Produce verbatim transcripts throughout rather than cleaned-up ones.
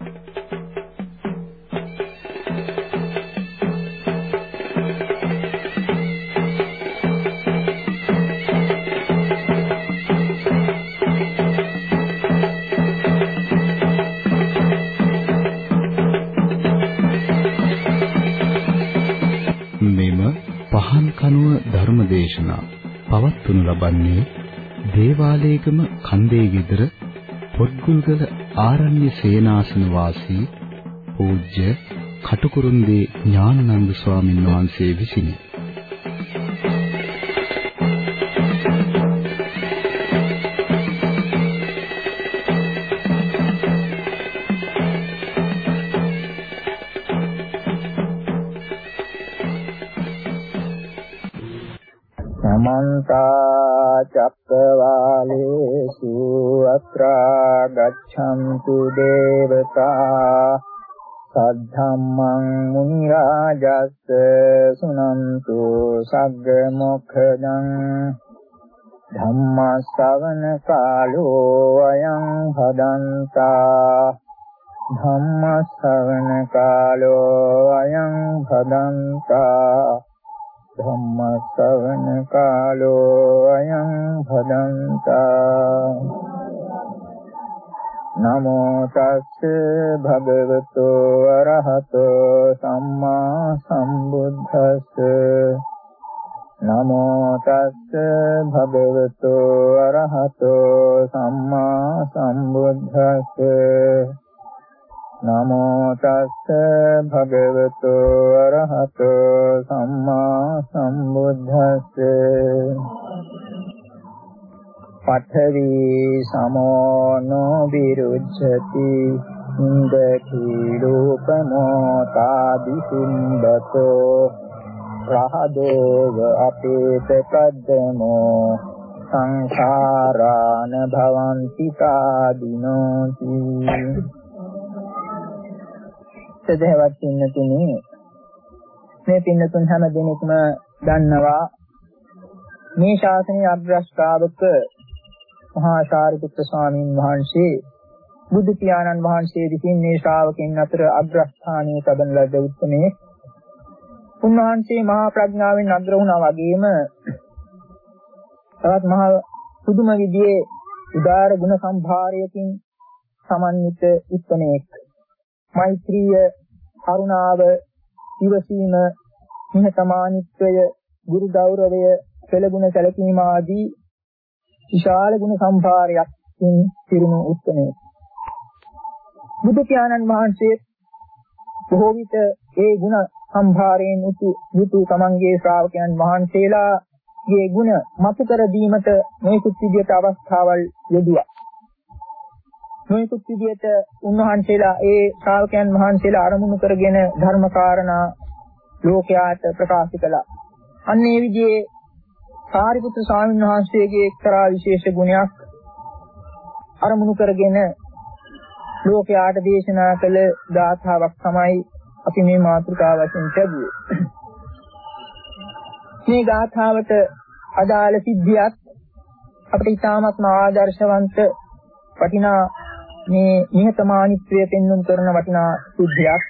ධර්මදේශනා පවත්වනු ලබන්නේ දේවාලේගම කන්දේ ගෙදර පොත්ගුල්ගල ආරණ්‍ය සේනාසන වාසී පූජ්‍ය කටුකුරුන්දී ඥානানন্দ ස්වාමීන් වහන්සේ විසිනි. චක්කවාලේසු අත්‍රා ගච්ඡන්තු දේවතා සද්ධම්මං මුනි රාජස්ස සුනන්තු සග්ග මොක්ඛදං ධම්ම ශ්‍රවණ කාලෝ අයං භදන්තා ධම්ම ශ්‍රවණ කාලෝ අයං භදන්තා ධම්ම ශ්‍රවණ කාලෝ අයං භදන්තා නමෝ තස්ස භගවතු අරහතෝ සම්මා සම්බුද්දස්ස නමෝ තස්ස භගවතු අරහතෝ සම්මා සම්බුද්දස්ස නමෝ තස්ස භගවතු අරහතෝ සම්මා සම්බුද්දස්ස පඨවි සමෝනෝ විරුච්ඡති ඉන්දති රූපමෝ තාදිසුම්බතෝ රහදෝව අපේත කද්දමෝ සංඛාරාන භවಂತಿ තාදිනෝති. සදහවත් පින්නතුනි, මේ පින්නතුන් හැම දෙනෙක්ම දන්නවා මේ ශාසනයේ අග්‍රශ්‍රාවක මහා සාරිපුත්‍ර ස්වාමීන් වහන්සේ බුදු පියාණන් වහන්සේ විසින් මේ ශ්‍රාවකයන් අතර අග්‍රස්ථානයේ තබන ලද උත්මේ උන්වහන්සේ මහා ප්‍රඥාවෙන් අග්‍ර වුණා වගේම තවත් මහා පුදුම විදිහේ උදාර ගුණ සම්භාරයකින් සමන්විත උත්මේක්. මෛත්‍රිය, කරුණාව, ඉවසීම, නිහතමානීත්වය, ගුරු ගෞරවය, පෙළගුණ සැලකීම ආදී විශාල ගුණ සම්භාරයකින් පිරුණු උත්මේ. බුදු පියාණන් වහන්සේ බොහෝ විට ඒ ගුණ සම්භාරයෙන් යුතු තමන්ගේ ශ්‍රාවකයන් වහන්සේලාගේ ගුණ මතු කර දීමට නොයෙකුත් විදිහට අවස්ථාවල් යෙදුවා. නොයෙකුත් විදිහට උන්වහන්සේලා ඒ ශ්‍රාවකයන් වහන්සේලා අරමුණු කරගෙන ධර්ම කාරණා ලෝකයාට ප්‍රකාශ කළා. අන්න ඒ විදිහේ සාරිපුත්‍ර ස්වාමීන් වහන්සේගේ එක්තරා විශේෂ ගුණයක් අරමුණු කරගෙන ලෝකයාට දේශනා කළ ගාථාවක් තමයි අපි මේ මාතෘකාව වශයෙන් ලැබුවේ. මේ ගාථාවට අදාළ සිද්ධියත් අපිට ඉතාමත්ම ආදර්ශවන්ත වටිනා මේ නිහතමානීත්වය පෙන්වන කරන වටිනා සිද්ධියක්.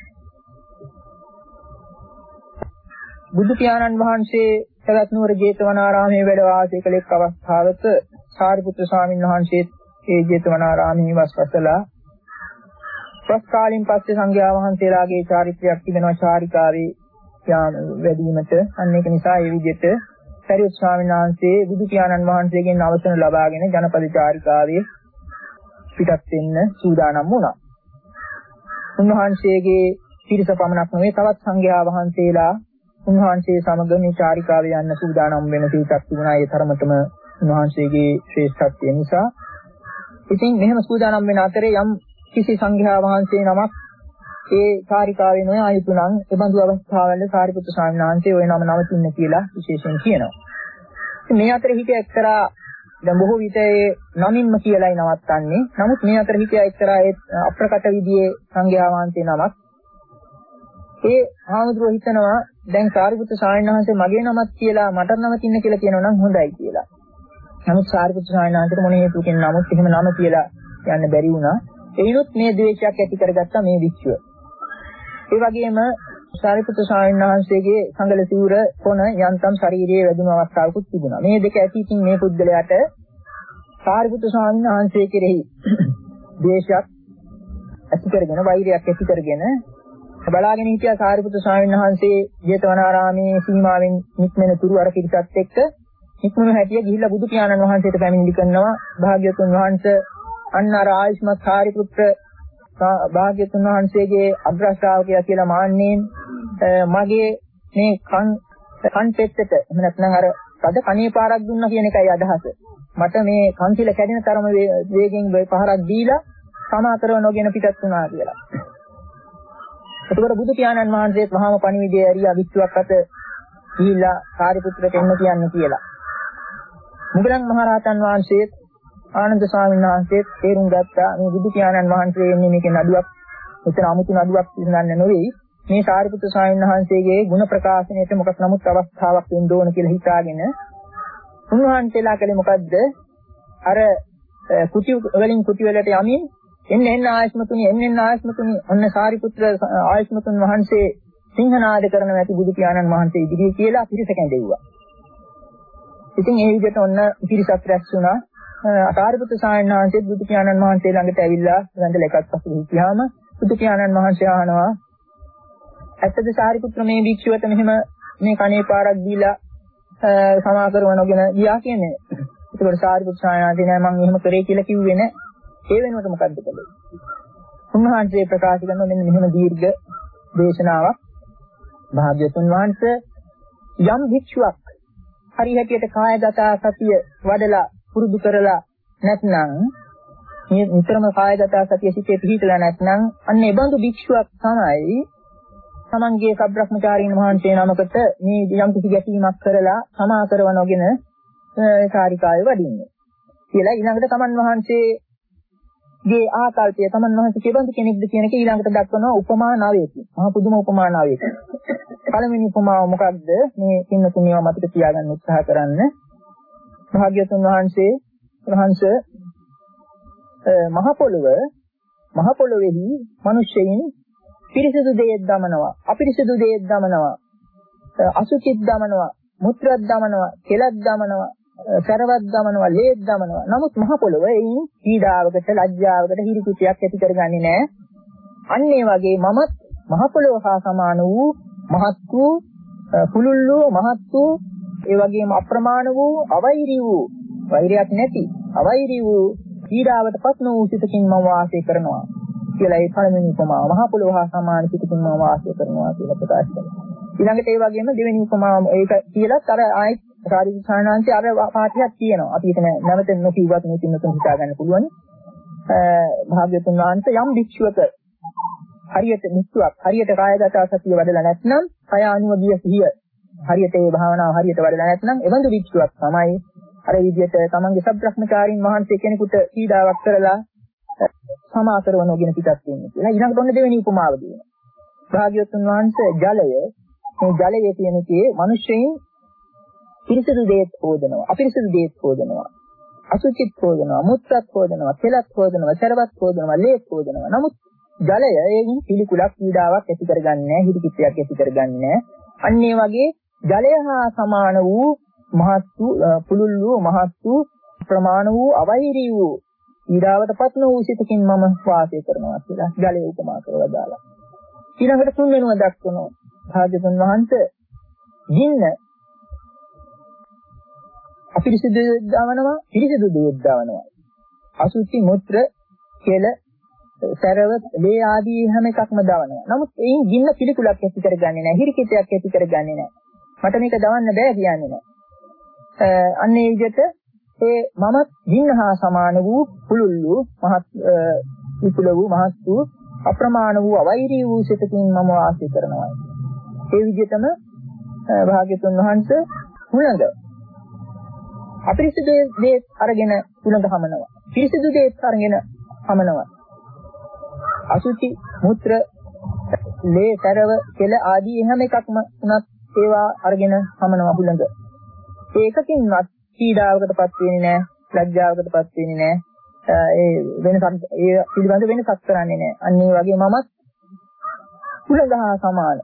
බුදු පියාණන් වහන්සේ සවැත් නුවර ජේතවනාරාමයේ වැඩ වාසය කළ එක් අවස්ථාවක සාරිපුත්‍ර ස්වාමීන් වහන්සේ ඒ ජේතවනාරාමයේ වස්වසලා ප්‍රස්කාලින් පස්සේ සංඝයා වහන්සේලාගේ චාරිත්‍රාක් තිබෙනවා චාරිකාවේ වැඩිවීමට. අන්න ඒක නිසා ඒ විදිහට සරියුත් ස්වාමීන් වහන්සේ බුදු පියාණන් වහන්සේගෙන් අවසර ලබාගෙන ජනපද චාරිකාවේ පිටත් වෙන්න සූදානම් වුණා. උන්වහන්සේගේ පිරිස පමණක් නෙවෙයි තවත් සංඝයා වහන්සේලා උන්වහන්සේ සමග මේ චාරිකාවේ යන්න සූදානම් වෙන පිරිසක් තිබුණා. ඒ තරමටම උන්වහන්සේගේ ශ්‍රේෂ්ඨත්වය නිසා. ඉතින් මෙහෙම සූදානම් වෙන අතරේ යම් කිසි සංඝයා වහන්සේ නමක් ඒ චාරිකාවේ නොයා යුතු නම් ඒ බඳු අවස්ථාවල සාරිපුත්‍ර ස්වාමීන් වහන්සේ ওই නම නවතින්න කියලා විශේෂයෙන් කියනවා. ඉතින් මේ අතර හිටිය එක්තරා දැන් බොහෝ විට ඒ නමින්ම කියලායි නවත්තන්නේ. නමුත් මේ අතර හිටිය එක්තරා ඒ අප්‍රකට විදියේ සංඝයා වහන්සේ නමක් ඒ ආමතුරු හිතනවා දැන් සාරිපුත්‍ර ස්වාමීන් වහන්සේ මගේ නමත් කියලා මට නවතින්න කියලා කියනවා නම් හොඳයි කියලා. නමුත් සාරිපුත්‍ර ස්වාමීන් වහන්සේට මොන හේතුවකින් නමුත් එහෙම නම කියලා යන්න බැරි වුණා. එයිනුත් මේ ද්වේෂයක් ඇති කරගත්තා මේ වික්ෂුව. ඒ වගේම සාරිපුත්‍ර ස්වාමීන් වහන්සේගේ සංගල සිවුර කොන යන්තම් ශරීරයේ වැදුණු අවස්ථාවකුත් තිබුණා. මේ දෙක ඇති ඉතින් මේ පුද්ගලයාට සාරිපුත්‍ර ස්වාමීන් වහන්සේ කෙරෙහි ද්වේෂයක් ඇති කරගෙන වෛරයක් ඇති කරගෙන බලාගෙන හිටියා. සාරිපුත්‍ර ස්වාමීන් වහන්සේ ජේතවනාරාමේ සීමාවෙන් නික්මෙන තුරු අර පිරිසත් එක්ක නික්මුණු හැටිය ගිහිල්ලා බුදු පියාණන් වහන්සේට පැමිණිලි කරනවා. භාග්‍යවතුන් වහන්සේ අන්න අර ආයුෂ්මත් සාරිපුත්‍ර භාග්‍යවතුන් වහන්සේගේ අග්‍ර ශ්‍රාවකයා කියලා මාන්නයෙන් මගේ මේ කන් කන් පෙත්තට එහෙම නැත්නම් අර තද කණේ පාරක් දුන්නා කියන එකයි අදහස. මට මේ කන්තිල කැඩෙන තරම වේගෙන් පහරක් දීලා සමාතරව නොගෙන පිටත් වුණා කියලා. එතකොට බුදු පියාණන් වහන්සේත් මහාම පණිවිඩය ඇරියා විශ්වක් අත ගිහිල්ලා සාරිපුත්‍රට එන්න කියන්නේ කියලා. මුගලන් මහරහතන් වහන්සේත් ආනන්ද ස්වාමීන් වහන්සේත් තේරුම් ගත්තා මේ බුදු පියාණන් වහන්සේ එන්නේ මේකේ නඩුවක් මෙතන 아무තු නඩුවක් විසඳන්න නෙවෙයි. මේ සාරිපුත්‍ර ස්වාමීන් වහන්සේගේ ගුණ ප්‍රකාශනයට මොකක් නමුත් අවස්ථාවක් දෙන්න ඕන කියලා හිතාගෙන උන්වහන්සේලා කලේ මොකද්ද? අර කුටි වලින් කුටි වලට යමින් එන්න එන්න ආයස්මතුනි එන්න එන්න ආයස්මතුනි ඔන්න සාරිපුත්‍ර ආයස්මතුන් වහන්සේ සිංහනාද කරන ඇති බුදු පියාණන් වහන්සේ ඉදිරියේ කියලා පිරිස කැඳෙව්වා. ඉතින් ඒ විදිහට ඔන්න පිරිසක් රැස් වුණා. සාරිපුත්‍ර ස්වාමීන් වහන්සේ බුදු පියාණන් වහන්සේ ළඟට ඇවිල්ලා වැඳලා එකත් පස්සේ හිටියාම බුදු පියාණන් වහන්සේ අහනවා ඇත්තද සාරිපුත්‍ර මේ භික්ෂුවට මෙහෙම මේ කණේ පාරක් දීලා සමා කරවනගෙන ගියා කියන්නේ. ඒකවල සාරිපුත්‍ර ස්වාමීන් වහන්සේ නෑ මම එහෙම කරේ කියලා කිව්වේ නෑ. ඒ වෙනුවට මොකද්ද කළේ? උන්වහන්සේ ප්‍රකාශ කරන මෙන්න මෙහෙම දීර්ඝ දේශනාවක් භාග්‍යවතුන් වහන්සේ යම් භික්ෂුවක් හරියට කායගත සතිය වඩලා පුරුදු කරලා නැත්නම් මේ නිතරම කායගත සතිය සිටේ පිහිටලා නැත්නම් අන්න ඒ බඳු භික්ෂුවක් තමයි තමන්ගේ සබ්‍රහ්මචාරීන් වහන්සේ නමකට මේ යම් කිසි ගැටීමක් කරලා සමා කරවනගෙන කාරිකාවේ වඩින්නේ කියලා ඊළඟට තමන් වහන්සේගේ ආකල්පය තමන් වහන්සේ කෙබඳු කෙනෙක්ද කියන එක ඊළඟට දක්වනවා උපමා නවයකින්. මහා පුදුම උපමා නවයකින්. පළවෙනි උපමාව මොකක්ද? මේ කින්න තුනියව මතක තියාගන්න උත්සාහ කරන්න. භාග්‍යවතුන් වහන්සේ වහන්සේ මහ පොළොව මහ පොළොවේහි මිනිස්සෙයින් පිරිසිදු දෙයක් දමනවා අපිරිසිදු දෙයක් දමනවා අසුචිත් දමනවා මුත්‍රාත් දමනවා කෙලත් දමනවා සරවත් දමනවා ලේත් දමනවා. නමුත් මහ පොළොව එයින් පීඩාවකට ලැජ්ජාවකට හිරිකිතයක් ඇති කරගන්නේ නැහැ. අන්න ඒ වගේ මමත් මහ පොළොව හා සමාන වූ මහත් වූ පුළුල් වූ මහත් වූ ඒ වගේම අප්‍රමාණ වූ අවෛරී වූ වෛරයක් නැති අවෛරී වූ පීඩාවට පත් නොවූ සිතකින් මම වාසය කරනවා කියලා ඒ පළවෙනි උපමාව මහ පොළොව හා සමාන සිතකින් මම වාසය කරනවා කියලා ප්‍රකාශ කරනවා. ඊළඟට ඒ වගේම දෙවෙනි උපමාව ඒක කියලාත් අර ආයෙත් සාරිපුත්‍ර ස්වාමීන් අර පාඨයක් තියෙනවා. අපි ඒක නැවත නොකියුවත් මේ පින්නතුන් හිතා ගන්න පුළුවන්. භාග්‍යවතුන් වහන්සේ යම් භික්ෂුවක හරියට නිස්සුවක් හරියට කායගත සතිය වඩලා නැත්නම් කය අනුවදිය සිහිය හරියට ඒ භාවනාව හරියට වඩලා නැත්නම් එවඳු භික්ෂුවක් තමයි අර විදිහට තමන්ගේ සබ්‍රහ්මචාරීන් වහන්සේ කෙනෙකුට පීඩාවක් කරලා සමා කරනවගෙන පිටත් වෙන්නේ කියලා. ඊළඟට ඔන්න දෙවෙනි උපමාව දෙනවා. භාග්‍යවතුන් වහන්සේ ජලය මේ ජලයේ තියෙන කේ මිනිස්සෙයින් පිරිසිදු දෙයක් හොදනවා අපිරිසිදු දෙයක් හොදනවා අසුචිත් හොදනවා මුත්‍රාත් හොදනවා කෙලත් හොදනවා සරවත් හොදනවා ලේත් හොදනවා. නමුත් ජලය ඒකින් පිළිකුලක් පීඩාවක් ඇති කරගන්නේ නැහැ හිරිකිතයක් ඇති කරගන්නේ නැහැ. අන්න ඒ වගේ ජලය හා සමාන වූ මහත් වූ පුළුල් වූ මහත් වූ ප්‍රමාණ වූ අවෛරී වූ ඊඩාවටපත් නොවූ සිතකින් මම වාසය කරනවා කියලා ජලය උපමා කරලා දාලා. ඊළඟට තුන්වෙනුව දක්වනවා භාග්‍යවතුන් වහන්සේ ගින්න අපිරිසිදු දවනවා පිරිසිදු දෙයක් දවනවා අසුචි මුත්‍ර කෙල සරව ලේ ආදී හැම එකක්ම දවනවා. නමුත් එයින් ගින්න පිළිකුලක් ඇති කරගන්නේ නැහැ හිරිකිතයක් ඇති කරගන්නේ නැහැ. මට මේක දවන්න බෑ කියන්නේ නැහැ. අන්න ඒ විදිහට ඒ මමත් ගින්න හා සමාන වූ පුළුල් වූ මහත් විපුල වූ මහත් වූ අප්‍රමාණ වූ අවෛරී වූ සිතකින් මම වාසය කරනවා. ඒ විදිහටම භාග්‍යතුන් වහන්සේ හුළඟ අපිරිසිදු දේ අරගෙන හුළඟ හමනවා. පිරිසිදු දේ අරගෙන හමනවා. අසුචි මුත්‍ර ලේ තරව කෙල ආදී හැම එකක්ම උනත් ඒවා අරගෙන හමනවා හුළඟ. ඒකකින්වත් පීඩාවකටපත් වෙන්නේ නැහැ, ලැජ්ජාවකටපත් වෙන්නේ නැහැ, ඒ වෙනසක් ඒ පිළිබඳ වෙනසක් කරන්නේ නැහැ. අන්න ඒ වගේ මමත් කුලදහා සමාන.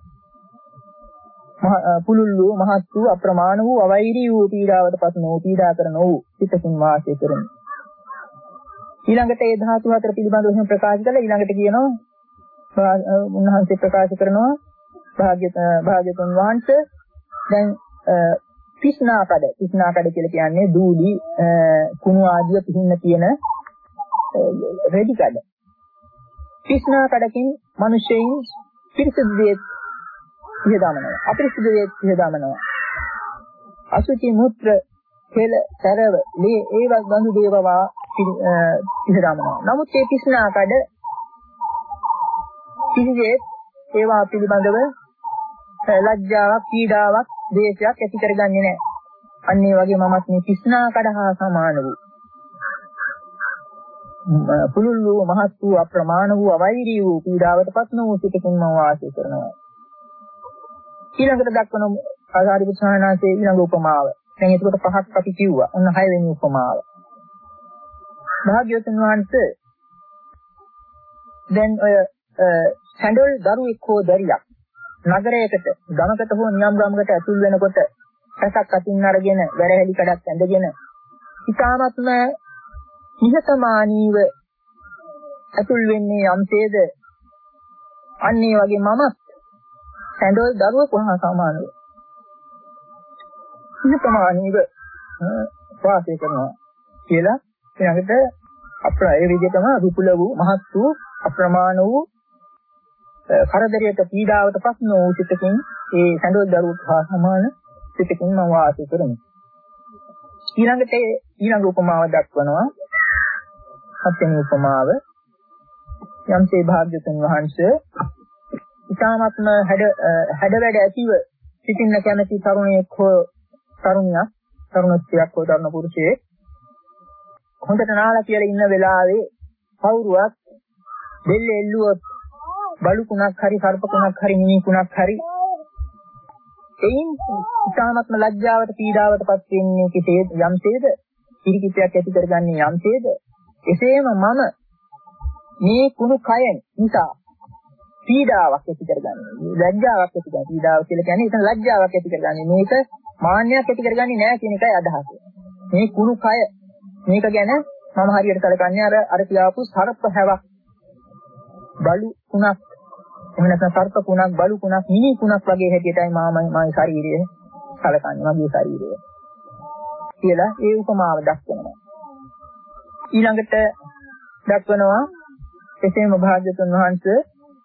පුලුල් වූ මහත් වූ අප්‍රමාණ වූ අවෛරී වූ පීඩාවටපත් නොවූ පීඩා කරන වූ සිතකින් වාසය කරමි. ඊළඟට ඒ ධාතු හතර පිළිබඳව එහෙම ප්‍රකාශ කළා. ඊළඟට කියනවා උන්වහන්සේ ප්‍රකාශ කරනවා භාග්‍යතුන් වහන්සේ දැන් පිස්නා කඩ පිස්නා කඩ කියලා කියන්නේ දූලි කුණු ආදිය පිහින්න තියෙන රෙදි කඩ. පිස්නා කඩකින් මිනිසෙයින් පිරිසිදු දේ ඉහදමනවා. අපිරිසිදු දේ ඉහදමනවා. අසුචි මුත්‍ර කෙල සරව මේ ඒවත් බඳු දේවවා ඉහදමනවා. නමුත් මේ පිස්නා කඩ කිසිසේත් ඒවා පිළිබඳව ලැජ්ජාවක්, පීඩාවක්, දේශයක් ඇති කරගන්නේ නැහැ. අන්න ඒ වගේ මමත් මේ පිස්නා කඩ හා සමාන වූ පුලුල් වූ මහත් වූ අප්‍රමාණ වූ අවෛරී වූ පීඩාවටපත් නොවූ සිතකින් මම වාසය කරනවා. ඊළඟට දක්වන ආකාරික සාහනාසේ ඊළඟ උපමාව. දැන් ඒකට පහක් අපි කිව්වා. ඔන්න හය වෙනි උපමාව. භාග්‍යවතුන් වහන්සේ දැන් ඔය සැඬොල් දරුවෙක් හෝ දරියක් නගරයකට ගමකට හෝ නියම් ගමකට ඇතුල් වෙනකොට රසක් අතින් අරගෙන වැරහැලි කඩක් ඇඳගෙන ඉතාමත්ම නිහතමානීව ඇතුල් වෙන්නේ යම්සේද අන්න ඒ වගේ මමත් සැඬොල් දරුවෙකු හා සමානව නිහතමානීව වාසය කරනවා කියලා ඊළඟට අප්‍රා ඒ විදිහටම විපුල වූ මහත් වූ අප්‍රමාණ වූ කරදරයට පීඩාවට පත් නොවූ සිතකින් ඒ සැඬොල් දරුවෙකු හා සමාන සිතකින් මම වාසය කරමි. ඊළඟට ඊළඟ උපමාව දක්වනවා. හත්වෙනි උපමාව යම්සේ භාග්‍යවතුන් වහන්සේ ඊ타ත්ම හැඩ හැඩ වැඩ ඇතිව සිටින්න කැමැති තරුණයෙක් හෝ තරුණියක් තරුණස්ත්‍රියක් හෝ තරුණ පුරුෂයෙක් හොඳට නාලා කියලා ඉන්න වෙලාවේ කවුරුවත් දෙල්ල එල්ලුවොත් බලු කුණක් හරි සර්ප කුණක් හරි මිනි කුණක් හරි එයින් ඊ타ත්ම ලැජ්ජාවට පීඩාවටපත් වෙන්නේ කෙසේද යම්සේද කිරිකිතයක් ඇති කරගන්නේ යම්සේද එසේම මම මේ කුණු කයෙන් නිසා පීඩාවක් ඇති කරගන්නේ ලැජ්ජාවක් ඇති කරගන්නේ පීඩාව කියලා කියන්නේ එතන ලැජ්ජාවක් ඇති කරගන්නේ මේක මාන්නයක් ඇති කරගන්නේ නැහැ කියන එකයි අදහස. මේ කුණු කය මේක ගැන මම හරියට කලකන්නේ අර අර කියාපු සර්ප හැවක් බලු කුණක් එහෙම නැත්නම් සර්ප කුණක් බලු කුණක් මිනි කුණක් වගේ හැටියටයි මම මගේ ශරීරය කලකන්නේ මගේ ශරීරය කියලා ඒ උපමාව දක්වනවා. ඊළඟට දක්වනවා එසේම භාග්‍යවතුන් වහන්සේ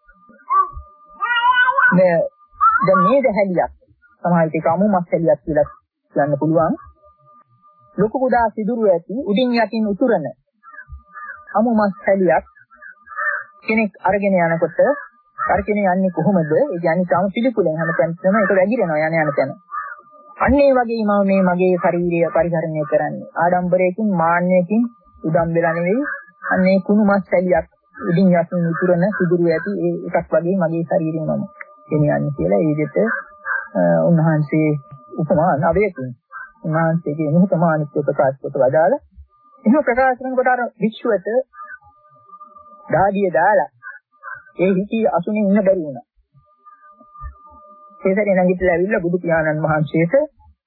මේ දැන් මේ දැහැලියක් සමහර විට අමු මස් හැලියක් කියලා කියන්න පුළුවන්. ලොකු කුඩා සිදුරු ඇති උඩින් යටින් උතුරන අමු මස් හැලියක් කෙනෙක් අරගෙන යනකොට අරගෙන යන්නේ කොහොමද? ඒ කියන්නේ තම පිළිකුලෙන් හැමතැනම ඒක වැగిරෙනවා යන යන තැන. අන්න ඒ වගේ මම මේ මගේ ශරීරය පරිහරණය කරන්නේ ආඩම්බරයකින් මාන්නයකින් උදම් වෙලා නෙවෙයි. අන්න ඒ කුණු මස් හැලියක් උඩින් යටින් උතුරන සිදුරු ඇති ඒ එකක් වගේ මගේ ශරීරය මම ගෙනියන්නේ කියලා ඒ විදිහට උන්වහන්සේ උපමා නවයකින් උන්වහන්සේගේ නිහතමානීත්වය ප්‍රකාශ කොට වදාළ. එහෙම ප්‍රකාශ කරනකොට අර විශ්වයට දාඩිය දාලා ඒ හිටි අසුනේ ඉන්න බැරි වුණා. ඒ සැරේ නැගිටලා ඇවිල්ලා බුදු පියාණන් වහන්සේට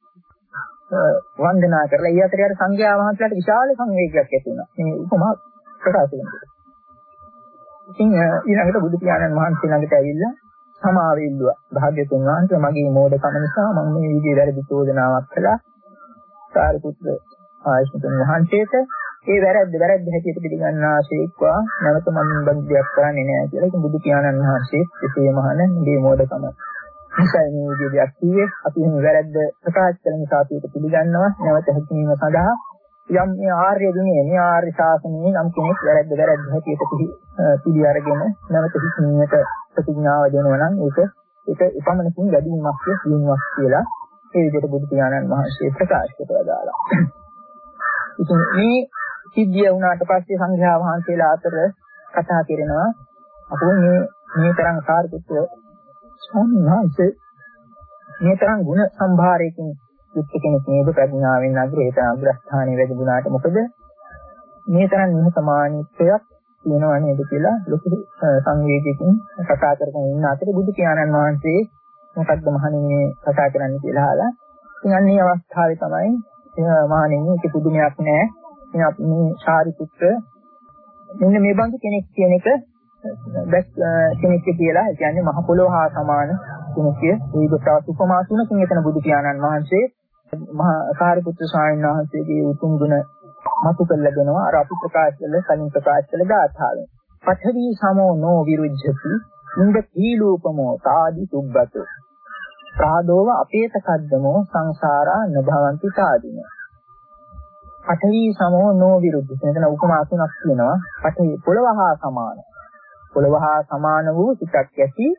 වන්දනා කරලා ඊ අතරේ අර සංඝයා වහන්සේලාට විශාල සංවේගයක් ඇති වුණා. මේ උපමා ප්‍රකාශ කරනකොට. ඉතින් ඊළඟට බුදු පියාණන් වහන්සේ ළඟට ඇවිල්ලා සමාව ඉල්ලුවා. භාග්‍යතුන් වහන්සේ මගේ මෝඩකම නිසා මම මේ විදිහේ වැරදි චෝදනාවක් කළා. සාරිපුත්‍ර ආයතන වහන්සේට ඒ වැරද්ද වැරද්ද හැටියට පිළිගන්නාසේක්වා නැවත මම බන්දියක් කරන්නේ නැහැ කියලා. ඉතින් බුදු පියාණන් වහන්සේ එසේ මහාන මේ මෝඩකම නිසා මේ විදිහට කිව්වේ අපි මේ වැරද්ද ප්‍රකාශ කළ නිසා අපි ඒක පිළිගන්නවා. නැවත හැකියීම සඳහා යම් මේ ආර්ය ගුණය මේ ආර්ය ශාසනයේ යම් කෙනෙක් වැරද්ද වැරද්ද හැටියට පිළි අරගෙන නැවත හික්මීමට ප්‍රතිඥාව දෙනවා නම් ඒක ඒක එපමණකින් වැඩිවීමක් කියනවා කියලා ඒ විදිහට බුදු පියාණන් වහන්සේ ප්‍රකාශ කරලා. ඉතින් මේ සිද්ධිය වුණාට පස්සේ සංඝයා වහන්සේලා අතර කතා කරනවා අපෝ මේ මේ තරම් සාර්ථක ස්වාමීන් වහන්සේ මේ තරම් ගුණ සම්භාරයකින් යුක්ත කෙනෙක් නේද ප්‍රඥාවෙන් අග්‍රේත අග්‍රස්ථානයේ වැඩිුණාට මොකද මේ තරම් නිහතමානීත්වයක් තියෙනවා නේද කියලා ලොකු සංවේගයකින් කතා කරගෙන ඉන්න අතරේ බුදු පියාණන් වහන්සේ මොකක්ද මහණෙනි කතා කරන්නේ කියලා අහලා ඉතින් අන්නේ අවස්ථාවේ තමයි මහණෙනි ඒක පුදුමයක් නෑ. ඉතින් අපි මේ සාරිපුත්‍ර මෙන්න මේ බඳු කෙනෙක් කියන එක දැක් කෙනෙක් කියලා කියන්නේ මහ පොළොව හා සමාන කෙනෙක්. ඒක තවත් උපමා තුනකින් එතන බුදු පියාණන් වහන්සේ මහා සාරිපුත්‍ර ස්වාමීන් වහන්සේගේ උතුම් ගුණ මතු කළ දෙනවා. අර අපි ප්‍රකාශ කළ කලින් ප්‍රකාශ කළ ගාථාවෙන්. පඨවි සමෝ නෝ විරුජ්ජති ඉන්ද කීලූපමෝ තාදි සුබ්බතෝ ප්‍රාදෝව අපේත කද්දමෝ සංසාරා නභවಂತಿ තාදින. පඨවි සමෝ නෝ විරුජ්ජති. එතන උපමා තුනක් තියෙනවා. පඨවි පොළව හා සමාන. පොළව හා සමාන වූ සිතක් ඇති.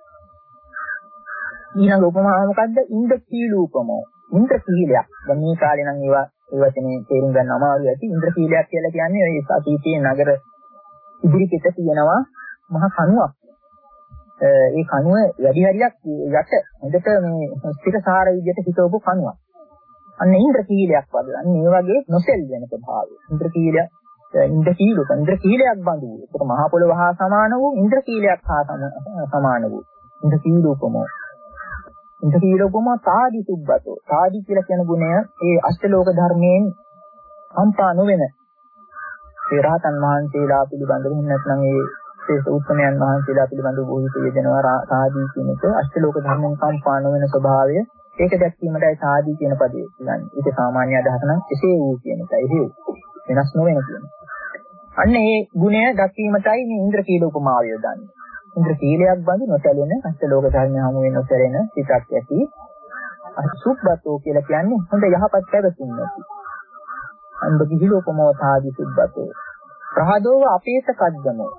ඊළඟ උපමාව මොකද්ද? ඉන්ද කීලූපමෝ. ඉන්ද්‍ර කීලයක්. දැන් මේ කාලේ නම් ඒවා ඒ වචනේ තේරුම් ගන්න අමාරුයි ඇති. ඉන්ද්‍ර කීලයක් කියලා කියන්නේ ඒ අතීතයේ නගර ඉදිරිපිට තියෙනවා මහ කණුවක්. ඒ කණුව වැඩි හරියක් යට හොඳට මේ ස්ථිරසාර විදිහට හිටවපු කණුවක්. අන්න ඉන්ද්‍ර කීලයක් වගේ. අන්න ඒ වගේ නොසෙල් වෙන ස්වභාවය. ඉන්ද්‍ර කීලය ඉන්ද්‍ර කීලක ඉන්ද්‍ර කීලයක් බඳු වූ. ඒක මහ පොළොව හා සමාන වූ ඉන්ද්‍ර කීලයක් හා සමාන වූ. ඉන්ද්‍ර කීලෝපමෝ. ඉන්ද්‍ර කීලෝපමෝ තාදි සුබ්බතෝ. තාදි කියලා කියන ගුණය ඒ අෂ්ටලෝක ධර්මයෙන් සම්පා නොවන ඒ රහතන් වහන්සේලා පිළිබඳව නැත්නම් ඒ ශ්‍රේෂ්ඨ උත්තමයන් වහන්සේලා පිළිබඳව බොහෝ කියදෙනවා තාදි කියන එක අෂ්ටලෝක ධර්මයෙන් සම්පා නොවන ස්වභාවය. ඒක දැක්වීමටයි තාදි කියන පදේ කියන්නේ. ඒක සාමාන්‍ය අදහස නම් එසේ වූ කියන එකයි. එහෙව් වෙනස් නොවන කියන. අන්න ඒ ගුණය දැක්වීමටයි මේ ඉන්ද්‍ර කීල උපමාව යොදන්නේ. ඉන්ද්‍ර කීලයක් බඳු නොසැලෙන අෂ්ටලෝක ධර්ම හමු වෙන නොසැලෙන සිතක් ඇති. සුබ්බතෝ කියලා කියන්නේ හොඳ යහපත් පැවතුම් ඇති. අන්ද කිහිලෝපමෝ තාදි සුබ්බතෝ. ප්‍රහදෝව අපේත කද්දමෝ.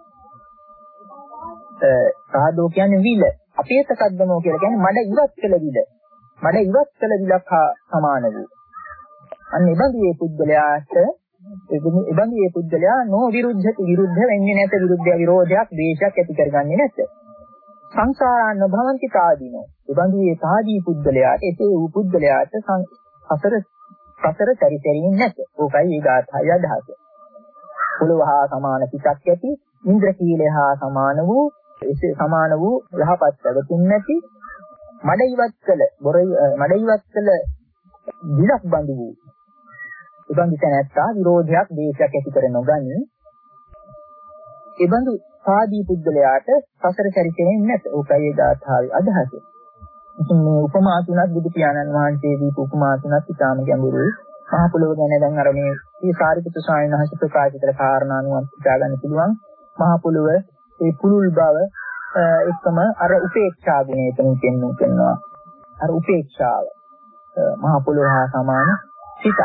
ප්‍රහදෝ කියන්නේ විල. අපේත කද්දමෝ කියලා කියන්නේ මඩ ඉවත් කළ විල. මඩ ඉවත් කළ විලක් හා සමාන වූ. අන්න එබඳු පුද්ගලයාට එබඳු මේ පුද්ගලයා නෝ විරුද්ධති විරුද්ධ වෙන්නේ නැත. විරුද්ධය විරෝධයක් ද්වේෂයක් ඇති කරගන්නේ නැත. සංසාරාන්න භවಂತಿ තාදීනෝ. එබඳු මේ තාදී පුද්ගලයාට එසේ වූ පුද්ගලයාට සසර සසර පරිසරින් නැත. ඕකයි ඒ ගාථාවේ අදහස. පොළොව හා සමාන සිතක් ඇති ඉන්ද්‍ර කීලය හා සමාන වූ එසේ සමාන වූ යහපත් පැවතුම් නැති මඩ ඉවත් කළ බොර මඩ ඉවත් කළ විලක් බඳු වූ එබඳු තැනැත්තා විරෝධයක් දේශයක් ඇති කර නොගනි. එබඳු සාදී පුද්ගලයාට සසර චරිතයෙන් නැත. ඕකයි ඒ ගාථාවේ අදහස. ඉතින් මේ උපමා තුනක් බුදු පියාණන් වහන්සේ දීපු උපමා තුනක් ඉතාම ගැඹුරුයි. මහ පොළොව ගැන දැන් අර මේ මේ සාරිපුත්‍ර ස්වාමීන් වහන්සේ ප්‍රකාශ කළ කාරණා අනුව හිතා ගන්න පුළුවන්. මහ පොළොව ඒ පුලුල් බව එක්කම අර උපේක්ෂා ගුණය එතනින් පෙන්වන්න කරනවා. අර උපේක්ෂාව මහ පොළොව හා සමාන සිතක්.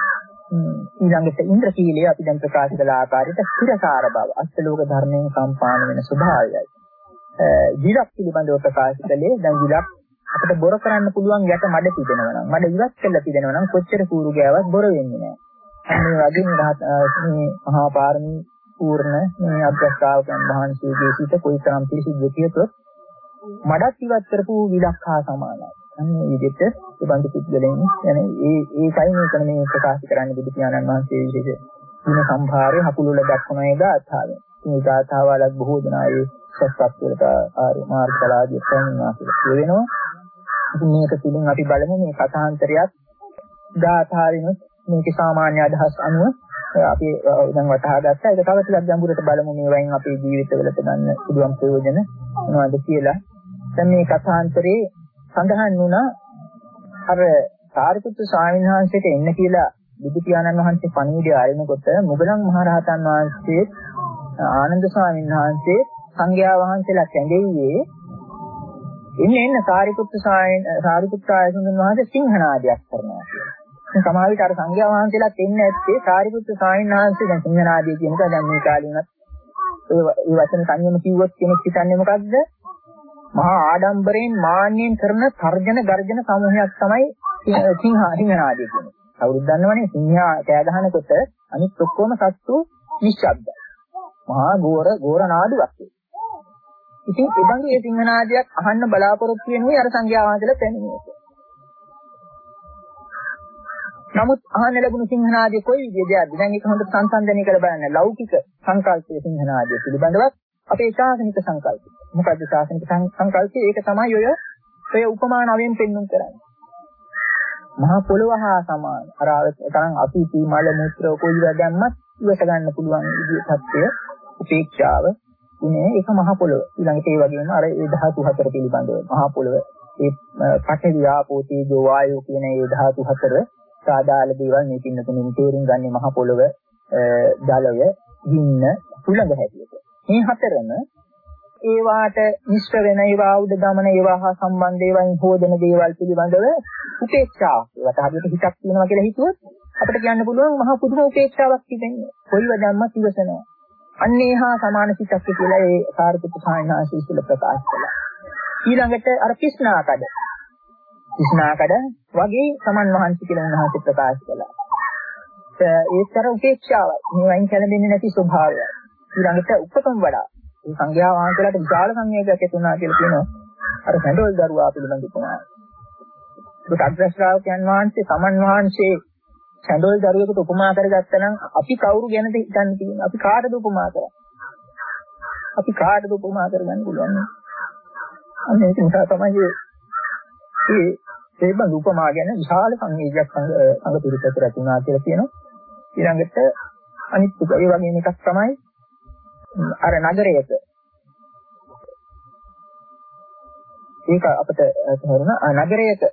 ඊළඟට ඉන්ද්‍ර කීලය අපි දැන් ප්‍රකාශ කළ ආකාරයට ස්ථිරකාර බව අෂ්ටලෝක ධර්මයෙන් සම්පාදනය වෙන ස්වභාවයයි. විලක් පිළිබඳව ප්‍රකාශ කළේ දැන් විලක් අපිට බොර කරන්න පුළුවන් යට මඩ තිබෙනවා නම් මඩ ඉවත් කරලා තිබෙනවා නම් කොච්චර කූරු ගෑවත් බොර වෙන්නේ නැහැ. අන්න ඒ වගේ මේ මහා පාරමී පූර්ණ මේ අභ්‍යස්ථාවකයන් වහන්සේගේ සිට කොයිතරම් පිළිසිදු කියතොත් මඩත් ඉවත් කරපු විලක් හා සමානයි. අන්න මේ විදිහට ඒ බඳු පුද්ගලයන් يعني ඒ ඒකයි මේකන මේ ප්‍රකාශ කරන්නේ බුදු පියාණන් වහන්සේ විශේෂ ಗುಣ සම්භාරයේ හකුළුල දක්වන ඒ ගාථාවෙන්. මේ ගාථාවලත් බොහෝ දෙනා ඒ සත්‍යත්වයට ආර්ය මාර්ගඵලාදී ප්‍රේරණා කියලා වෙනවා. ඉතින් මේක තුලින් අපි බලමු මේ කථාන්තරයක් ගාථාවෙනුත් මේකේ සාමාන්‍ය අදහස් අනුව අපි දැන් වටහා ගත්තා. ඒක තව ටිකක් ගැඹුරට බලමු මේ වයින් අපේ ජීවිතවලට ගන්න පුළුවන් ප්‍රයෝජන මොනවද කියලා. දැන් මේ කථාන්තරේ සඳහන් වුණා අර සාරිපුත්‍ර ස්වාමීන් වහන්සේට එන්න කියලා බුදු පියාණන් වහන්සේ පණිවිඩය අරිනකොට මුගලන් මහරහතන් වහන්සේ ආනන්ද ස්වාමීන් වහන්සේ සංඝයා වහන්සේලා කැඳෙන්නේ එන්න එන්න සාරිපුත්‍ර ස්වාමීන් සාරිපුත්‍ර ආයතන වහන්සේ සිංහනාදයක් කරනවා කියලා. දැන් සමහර විට අර සංඝයා වහන්සේලාත් එන්නේ නැත්තේ සාරිපුත්‍ර ස්වාමීන් වහන්සේ දැන් සිංහනාදය කියන එක දැන් මේ කාලේ උනත් ඒ වචන සංයම කිව්වොත් කෙනෙක් හිතන්නේ මොකක්ද? මහා ආඩම්බරයෙන් මාන්නයෙන් කරන තර්ජන ගර්ජන සමූහයක් තමයි සිංහ සිංහනාදය කියන්නේ. කවුරුද දන්නවනේ සිංහා කෑ ගහනකොට අනිත් ඔක්කොම සත්තු නිශ්ශබ්දයි. මහා ගෝර ගෝර නාදුවක්. ඉතින් ඒ බඳු ඒ සිංහනාදයක් අහන්න බලාපොරොත්තු වෙනුයි අර සංඝයා වහන්සේලා පැමිණෙන්නේ. නමුත් අහන්න ලැබුණු සිංහනාදයේ කොයි විදිහද? දැන් ඒක හොඳට සංසන්දනය කරලා බලන්න. ලෞකික සංකල්පයේ සිංහනාදයේ පිළිබඳවත් අපේ ශාසනික සංකල්පය. මොකද්ද ශාසනික සංකල්පය? ඒක තමයි ඔය ඔය උපමා නවයෙන් පෙන්වන්න කරන්නේ. මහා පොළොව හා සමාන. අර තරම් අසීති මල මුත්‍ර කොයි වැදැම්මත් ඉවස ගන්න පුළුවන් විදිහේ සත්‍ය උපේක්ෂාව ඉන්නේ ඒක මහා පොළොව. ඊළඟට ඒ වගේම අර ඒ ධාතු හතර පිළිබඳව මහා පොළොව ඒ පඨවි ආපෝ තේජෝ වායෝ කියන ඒ ධාතු හතර සාදාල දේවල් මේ පින්නතුනේ තේරුම් ගන්නේ මහා පොළොව ජලය ගින්න සුළඟ හැටියට. මේ හතරම ඒවාට මිශ්‍ර වෙන ඒවා උඩ දමන ඒවා හා සම්බන්ධ ඒවායින් හෝදන දේවල් පිළිබඳව උපේක්ෂාව. ඒවට හරියට හිතක් තියෙනවා කියලා හිතුවොත් අපිට කියන්න පුළුවන් මහා පුදුම උපේක්ෂාවක් තිබෙන්නේ. කොයිව ධම්මත් ඉවසනවා. අන්නේ හා සමාන සිතක් කියලා ඒ සාරිපුත්‍ර සායනාසී ඉස්සෙල්ල ප්‍රකාශ කළා. ඊළඟට අර කිස්නාකඩ. කිස්නාකඩ වගේ සමන් වහන්සේ කියලා උන්වහන්සේ ප්‍රකාශ කළා. ඒතර උපේක්ෂාවයි. මේ වයින් කැළඹෙන්නේ නැති ස්වභාවය. ඊළඟට උපතම වඩා මේ සංඝයා වහන්සේලාට විශාල සංවේගයක් ඇති වුණා කියලා කියනවා. අර සැඬොල් දරුවා පිළිබඳ උපමාව. ඒක අග්‍රශ්‍රාවකයන් වහන්සේ සමන් වහන්සේ සැඬොල් දරුවෙකුට උපමා කරගත්තා නම් අපි කවුරු ගැනද හිතන්නේ කියන්නේ? අපි කාටද උපමා කරන්නේ? අපි කාටද උපමා කරගන්න පුළුවන්? අන්න ඒක නිසා තමයි මේ ඒ බඳු උපමා ගැන විශාල සංවේගයක් සංඝ පිරිසට රැඳුණා කියලා කියනවා. ඊළඟට අනිත් ඒ වගේම එකක් තමයි අර නගරයක ඒක අපිට තේරුණා නගරයක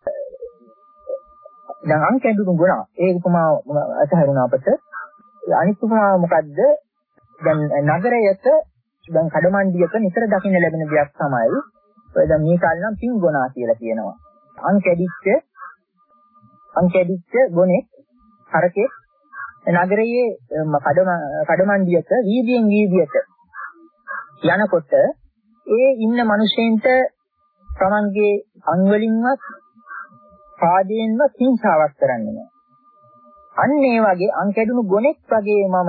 දැන් අංකැඳුණු ගුණ ඒ උපමා අතහැරුණා අපිට. අනිත් උපමාව මොකද්ද? දැන් නගරයක දැන් කඩමණ්ඩියක නිතර දකින්න ලැබෙන දෙයක් තමයි ඔය දැන් මේ කාලේ නම් පින්ගොනා කියලා කියනවා. අංකැදිච්ච අංකැදිච්ච ගොනේ හරකේ නගරයේ කඩම කඩමණ්ඩියක වීදියෙන් වීදියට යනකොට ඒ ඉන්න මිනිසෙන්ට තමන්ගේ අං වලින්වත් පාදයෙන්වත් හිංසාවක් කරන්නේ නැහැ. අන්න ඒ වගේ අං කැඩුණු ගොනෙක් වගේ මම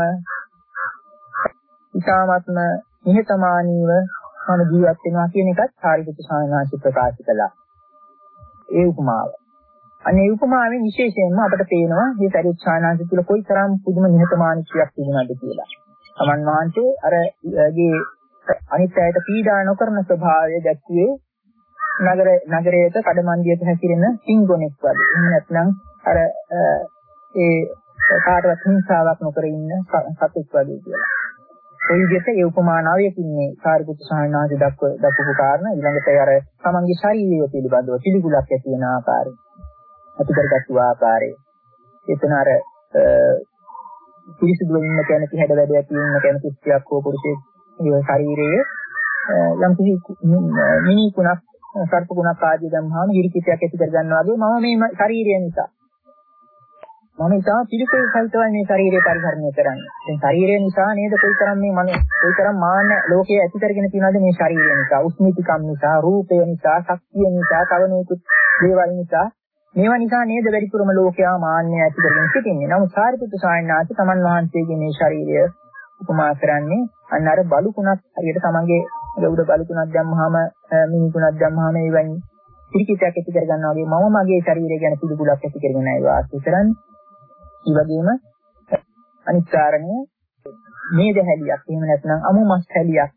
ඉතාමත්ම නිහතමානීව මම ජීවත් වෙනවා කියන එකත් සාරිපුත්‍ර සායනාංශ ප්‍රකාශ කළා. ඒ උපමාව. අනේ උපමාවෙන් විශේෂයෙන්ම අපට පේනවා මේ සාරිපුත්‍ර සායනාංශ තුළ කොයිතරම් පුදුම නිහතමානීත්වයක් තිබුණාද කියලා. සමන් වහන්සේ අර ගේ අනිත් අයට පීඩා නොකරන ස්වභාවය දැක්ුවේ නගර නගරයක කඩමණ්ඩියක හැසිරෙන සිංගොනෙක් වගේ. එහෙම නැත්නම් අර ඒ කාටවත් හිංසාවක් නොකර ඉන්න සතෙක් වගේ කියලා. ඒ විදිහට ඒ උපමා නවයකින් මේ සාරිපුත්‍ර සායනාංශ දක්ව දක්වපු කාරණා ඊළඟට අර තමන්ගේ ශරීරය පිළිබඳව පිළිකුලක් ඇති වෙන ආකාරය. අතිකරගත්තු ආකාරය. එතන අර පිරිසිදු වෙන්න කැමති හැඩ වැඩ ඇති වෙන්න කැමති ස්ත්‍රියක් හෝ පුරුෂයෙක් ඒ ශරීරයේ යම් කිසි මිනි කුණක් සර්ප ගුණක් ආදී දැම්මහම හිරිකිතයක් ඇති කර ගන්නවා වගේ මම මේ ශරීරය නිසා මම ඉතා පිළිකුල් සහිතවයි මේ ශරීරය පරිහරණය කරන්නේ. දැන් ශරීරය නිසා නේද කොයිතරම් මේ මම කොයිතරම් මාන ලෝකයේ ඇති කරගෙන තියෙනවද මේ ශරීරය නිසා, උස්මිතිකම් නිසා, රූපය නිසා, ශක්තිය නිසා, කවණේකුත් දේවල් නිසා මේවා නිසා නේද වැඩිපුරම ලෝකයා මාන්නය ඇති කරගෙන සිටින්නේ. නමුත් සාරිපුත්‍ර සායනාංශ තමන් වහන්සේගේ මේ ශරීරය උපමා කරන්නේ අන්න අර බලුකුණක් හරියට තමන්ගේ උඩ බලුකුණක් දැම්මහම මිනිකුණක් දැම්මහම ඒ වයින් පිළිකිතයක් ඇති කර ගන්නවා වගේ මම මගේ ශරීරය ගැන පිළිකුලක් ඇති කරගෙන ආයි වාසය කරන්නේ. ඒ වගේම අනිත් කාරණය මේද හැලියක් එහෙම නැත්නම් අමු මස් හැලියක්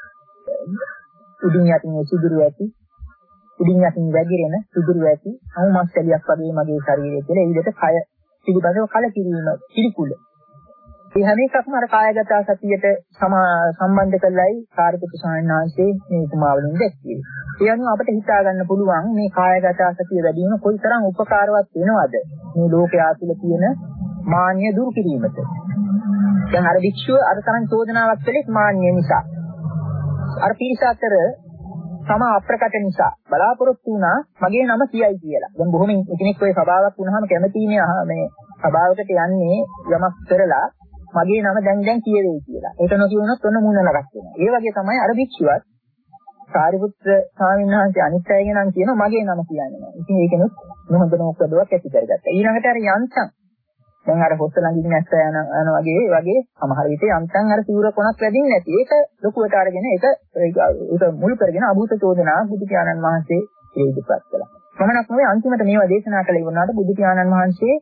උඩින් යටින් සුදුරු ඇති උඩින් යටින් වැగిරෙන සුදුරු ඇති අමු මස් හැලියක් වගේ මගේ ශරීරය කියලා ඒ විදිහට කය පිළිබඳව කලකිරීම පිළිකුල. මේ හැම එකක්ම අර කායගත සතියට සම්බන්ධ කරලායි සාරිපුත්‍ර සායනාංශයේ මේ උපමාවලින් දැක්වේ. ඒ අනුව අපිට හිතා ගන්න පුළුවන් මේ කායගත සතිය වැඩි වෙන කොයිතරම් උපකාරවත් වෙනවද මේ ලෝකයා තුළ තියෙන මාන්නය දුරු කිරීමට. දැන් අර වික්ෂුව අර තරම් චෝදනාවක් කළේ මාන්නය නිසා. අර පිරිස අතර සම අප්‍රකට නිසා බලාපොරොත්තු වුණා මගේ නම කියයි කියලා. දැන් බොහොම කෙනෙක් ඔය සභාවක් වුණාම කැමතිනේ මේ සභාවකට යන්නේ යමක් කරලා මගේ නම දැන් දැන් කියවෙයි කියලා. ඒක නොකියුණොත් ඔන්න මුණ නරක් වෙනවා. ඒ වගේ තමයි අර භික්ෂුවත් සාරිපුත්‍ර ස්වාමීන් වහන්සේ අනිත් අයගේ නම් කියනවා මගේ නම කියන්නේ නැහැ. ඉතින් ඒකනොත් නොහොඳ නොකඩුවක් ඇති කරගත්තා. ඊළඟට අර යන්තම් දැන් අර හොස්ස ළඟින් නැස්ස යන යන වගේ ඒ වගේ සමහර විට යන්තම් අර සිවුර කොනක් වැදින්නේ නැති. ඒක ලොකුවට අරගෙන ඒක ඒක මුල් කරගෙන අභූත චෝදනා බුදු පියාණන් වහන්සේ ඉදිරිපත් කළා. මමනක් නෙවෙයි අන්තිමට මේවා දේශනා කළ ඉවරනාට බුදු පියාණන් වහන්සේ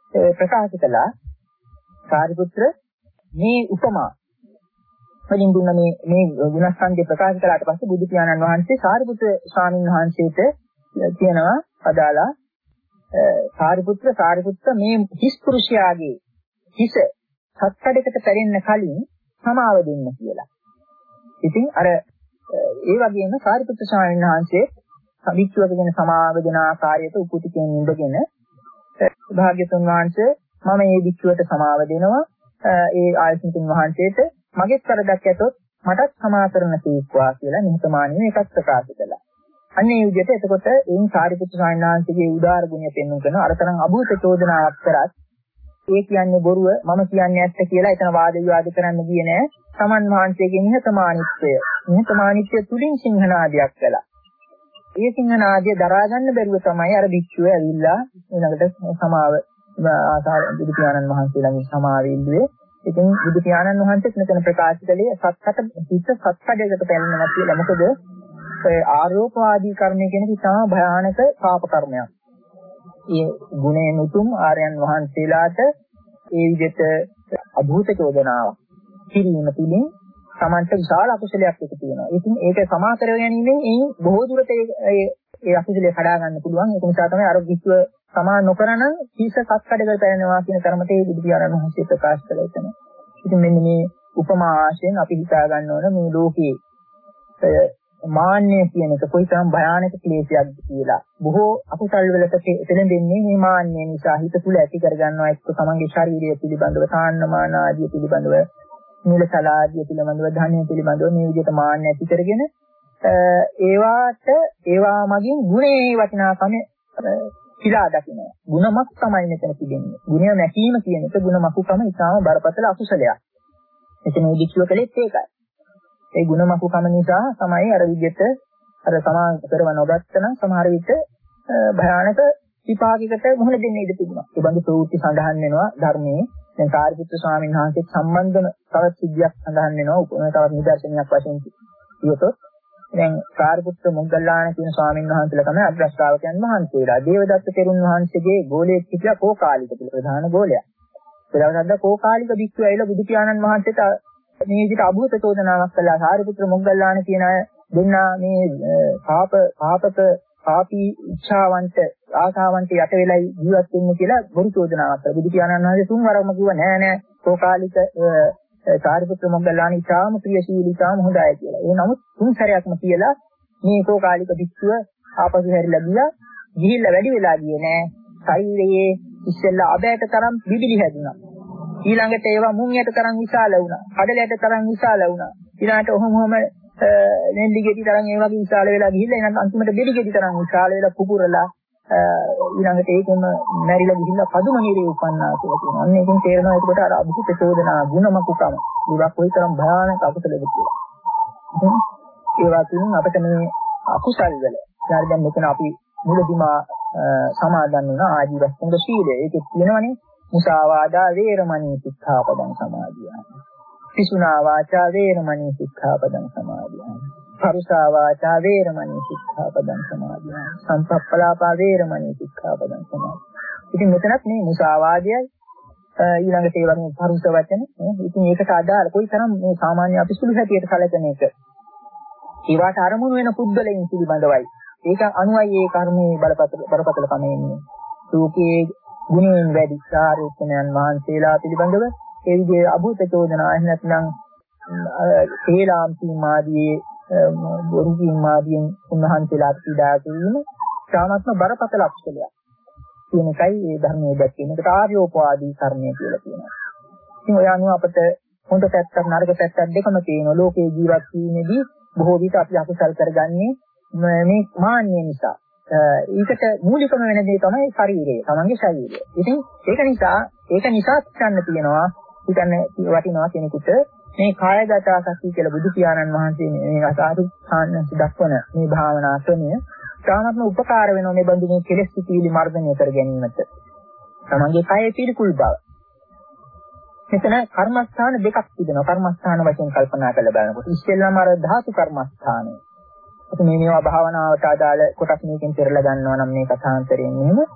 ප්‍රකාශ කළා සාරිපුත්‍ර මේ උපමා වලින් දුන්න මේ මේ ගුණස්කන්ධය ප්‍රකාශ කළාට පස්සේ බුදු පියාණන් වහන්සේ සාරිපුත්‍ර ස්වාමීන් වහන්සේට කියනවා අදාලා සාරිපුත්‍ර සාරිපුත්‍ර මේ හිස් පුරුෂයාගේ හිස සත්කඩකට පැරෙන්න කලින් සමාව දෙන්න කියලා. ඉතින් අර ඒ වගේම සාරිපුත්‍ර ස්වාමීන් වහන්සේ භික්ෂුවකගෙන සමාව දෙන ආකාරයට උපුටිකෙන් ඉඳගෙන භාග්‍යතුන් වහන්සේ මම මේ භික්ෂුවට සමාව දෙනවා ඒ ආයතන වහන්සේට මගේ කරදක් ඇතොත් මටත් සමා කරන තීක්වා කියලා නිහතමානීව එකක් ප්‍රකාශ කළා. අන්න ඒ විදිහට එතකොට එයින් සාරිපුත්‍ර ස්වාමීන් වහන්සේගේ උදාර ගුණය පෙන්වන කරන අරතරන් අභූත චෝදනාවක් කරත් ඒ කියන්නේ බොරුව මම කියන්නේ ඇත්ත කියලා එතන වාද විවාද කරන්න ගියේ නෑ. සමන් වහන්සේගේ නිහතමානීත්වය නිහතමානීත්වය තුලින් සිංහනාදයක් කළා. ඒ සිංහනාදය දරා ගන්න බැරුව තමයි අර භික්ෂුව ඇවිල්ලා ඊළඟට සමාව ආසාර බුදු පියාණන් වහන්සේ ළඟින් සමාව ඉල්ලුවේ. ඉතින් බුදු පියාණන් වහන්සේ මෙතන ප්‍රකාශ කළේ සත්කට හිත සත්කඩයකට පැමිණෙනවා කියලා. මොකද ඒ ආරෝපවාදී කර්මය කියන එක තමයි භයානක පාප කර්මයක්. ඒ ගුණයෙන් උතුම් ආර්යයන් වහන්සේලාට ඒ විදිහට අභූත චෝදනාවක් කිරීම තුළින් සමන්ත විශාල අකුසලයක් එක තියෙනවා. ඉතින් ඒක සමා කර ගැනීමෙන් ඒ බොහෝ දුරට ඒ ඒ අකුසලේ කඩා ගන්න පුළුවන්. ඒක නිසා තමයි අර විශ්ව සමා නොකරන හිස සත්කඩකට පැනනවා කියන කර්මතේ බුදු පියාණන් වහන්සේ ප්‍රකාශ කළා එතන. ඉතින් මෙන්න මේ උපමා ආශයෙන් අපි හිතා ගන්න ඕන මේ ලෝකයේ මාන්නය කියන එක කොයිතරම් භයානක ක්ලේශයක්ද කියලා. බොහෝ අකුසල් වලට පෙළඹෙන්නේ මේ මාන්නය නිසා. හිත තුල ඇති කරගන්නවා එක්ක තමන්ගේ ශාරීරිය පිළිබඳව, තාන්නමාන ආදී පිළිබඳව, නිලසල ආදී පිළිබඳව, ධනෙ පිළිබඳව මේ විදිහට මාන්නය ඇති කරගෙන ඒවාට ඒවා මගින් ගුණේ වටිනාකම පිළා දකිනවා. ගුණමක් තමයි මෙතන තිබෙන්නේ. ගුණය නැකීම කියන එක ගුණමකුකම ඉතාම බරපතල අකුසලයක්. එතන මේ විචුව කළෙත් ඒකයි. ඒ ගුණමකුකම නිසා තමයි අර විදිහට අර සමාන කරව නොගත්තනම් සමහර විට භයානක විපාකයකට මුහුණ දෙන්න ඉඩ තිබුණා. ඒ බඳු ප්‍රවෘත්ති සඳහන් වෙනවා ධර්මයේ. දැන් සාරිපුත්‍ර ස්වාමීන් වහන්සේත් සම්බන්ධන තවත් සිද්ධියක් සඳහන් වෙනවා. තවත් නිදර්ශනයක් වශයෙන් කියතොත් දැන් සාරිපුත්‍ර මොග්ගල්ලාන කියන ස්වාමීන් වහන්සේලා තමයි අග්‍රශ්‍රාවකයන් වහන්සේලා. දේවදත්ත තෙරුන් වහන්සේගේ ගෝලයෙක් හිටියා කෝකාලික කියලා ප්‍රධාන ගෝලයා. ඒලවසද්ද කෝකාලික භික්ෂුව ඇවිල්ලා බුදු පියාණන් වහන්සේට මේ විදිහට අභූත චෝදනාවක් කළා. සාරිපුත්‍ර මොග්ගල්ලාන කියන අය දෙන්නා මේ පාප පාපක පාපී ඉච්ඡාවන්ත ආශාවන්ත යට වෙලයි ජීවත් වෙන්නේ කියලා බොරු චෝදනාවක් කළා. බුදු පියාණන් වහන්සේ තුන් වරක්ම කිව්වා නෑ නෑ කෝකාලික සාරිපුත්‍ර මොග්ගල්ලාන ඉතාම ප්‍රියශීලී ඉතාම හොඳයි කියලා. ඒ නමුත් තුන් සැරයක්ම කියලා මේ කෝකාලික භික්ෂුව ආපසු හැරිලා ගියා. ගිහිල්ලා වැඩි වෙලා ගියේ නෑ. ශරීරයේ ඉස්සෙල්ලා අබෑට තරම් බිබිලි හැදුනා. ඊළඟට ඒවා මුං යට තරම් විශාල වුණා. කඩල යට තරම් විශාල වුණා. ඊළඟට ඔහොම ඔහොම නෙල්ලි ගෙඩි තරම් ඒ වගේ විශාල වෙලා ගිහිල්ලා ඊළඟට අන්තිමට බෙලි ගෙඩි තරම් විශාල වෙලා පුපුරලා ඊළඟට ඒකෙම මැරිලා ගිහිල්ලා පදුම නිරේ උපන්නා කියලා කියනවා. අන්න ඒකෙන් තේරෙනවා එතකොට අර අභිත චෝදනා ගුණමකුකම. ඒවා කොයිතරම් භයානක අකුසලද කියලා. ඒවා තුලින් අපිට මේ අකුසල් වල ඊට දැන් මෙතන අපි මුලදිම සමාදන් වුණා ආජීවස්තංග සීලය. ඒකේ කියනවනේ මුසාවාදා වේරමණී සික්ඛාපදං සමාදියාමි. පිසුනා වාචා වේරමණී සික්ඛාපදං සමාදියාමි. පරුසා වාචා වේරමණී සික්ඛාපදං සමාදියාමි. සම්පප්පලාපා වේරමණී සික්ඛාපදං සමාදියාමි. ඉතින් මෙතනත් මේ මුසාවාදයයි ඊළඟට ඒ වගේ පරුස වචන ඉතින් ඒකට අදාළ කොයිතරම් මේ සාමාන්‍ය අපි සුළු හැටියට කලකන එක. ඒවට අරමුණු වෙන පුද්ගලයන් පිළිබඳවයි. ඒක අනුවයි ඒ කර්මයේ බලපතල බලපතල කමෙන්නේ. ලෝකයේ ගුණයෙන් වැඩි සාරිපුත්‍රයන් වහන්සේලා පිළිබඳව ඒ විදිහේ අභූත චෝදනා එහෙ නැත්නම් හේලාම් සීමාදී බොරු සීමාදීන් උන්වහන්සේලාට පීඩා කිරීම සාමත්ම බරපතල අකුසලයක්. කියන එකයි මේ ධර්මයේ දැක්වෙන එකට ආර්යෝපවාදී කර්මය කියලා කියනවා. ඉතින් ඔය අනුව අපිට හොඳ පැත්තක් නරක පැත්තක් දෙකම තියෙනවා. ලෝකේ ජීවත් වීමේදී බොහෝ විට අපි අකුසල් කරගන්නේ මේ මාන්නය නිසා. ඒකට මූලිකම වෙන දේ තමයි ශරීරය, තමන්ගේ ශරීරය. ඉතින් ඒක නිසා ඒක නිසා ගන්න තියෙනවා, හිතන්න වටිනවා කෙනෙකුට මේ කායගත සති කියලා බුදු පියාණන් වහන්සේ මේ අසාරු සාන්නස් දක්වන මේ භාවනා ක්‍රමය සාමත්ම උපකාර වෙනවා මේ බඳු මේ කෙලෙස් පිළි මර්ධනය කර ගැනීමට. තමන්ගේ කායයේ පිළිකුල් බව. මෙතන කර්මස්ථාන දෙකක් තිබෙනවා. කර්මස්ථාන වශයෙන් කල්පනා කරලා බලනකොට ඉස්සෙල්ලාම අර ධාතු කර්මස්ථානය. අපි මේ මේවා භාවනාවට අදාළ කොටස් මේකෙන් පෙරලා ගන්නවා නම් මේ කථාන්තරයෙන් එහෙම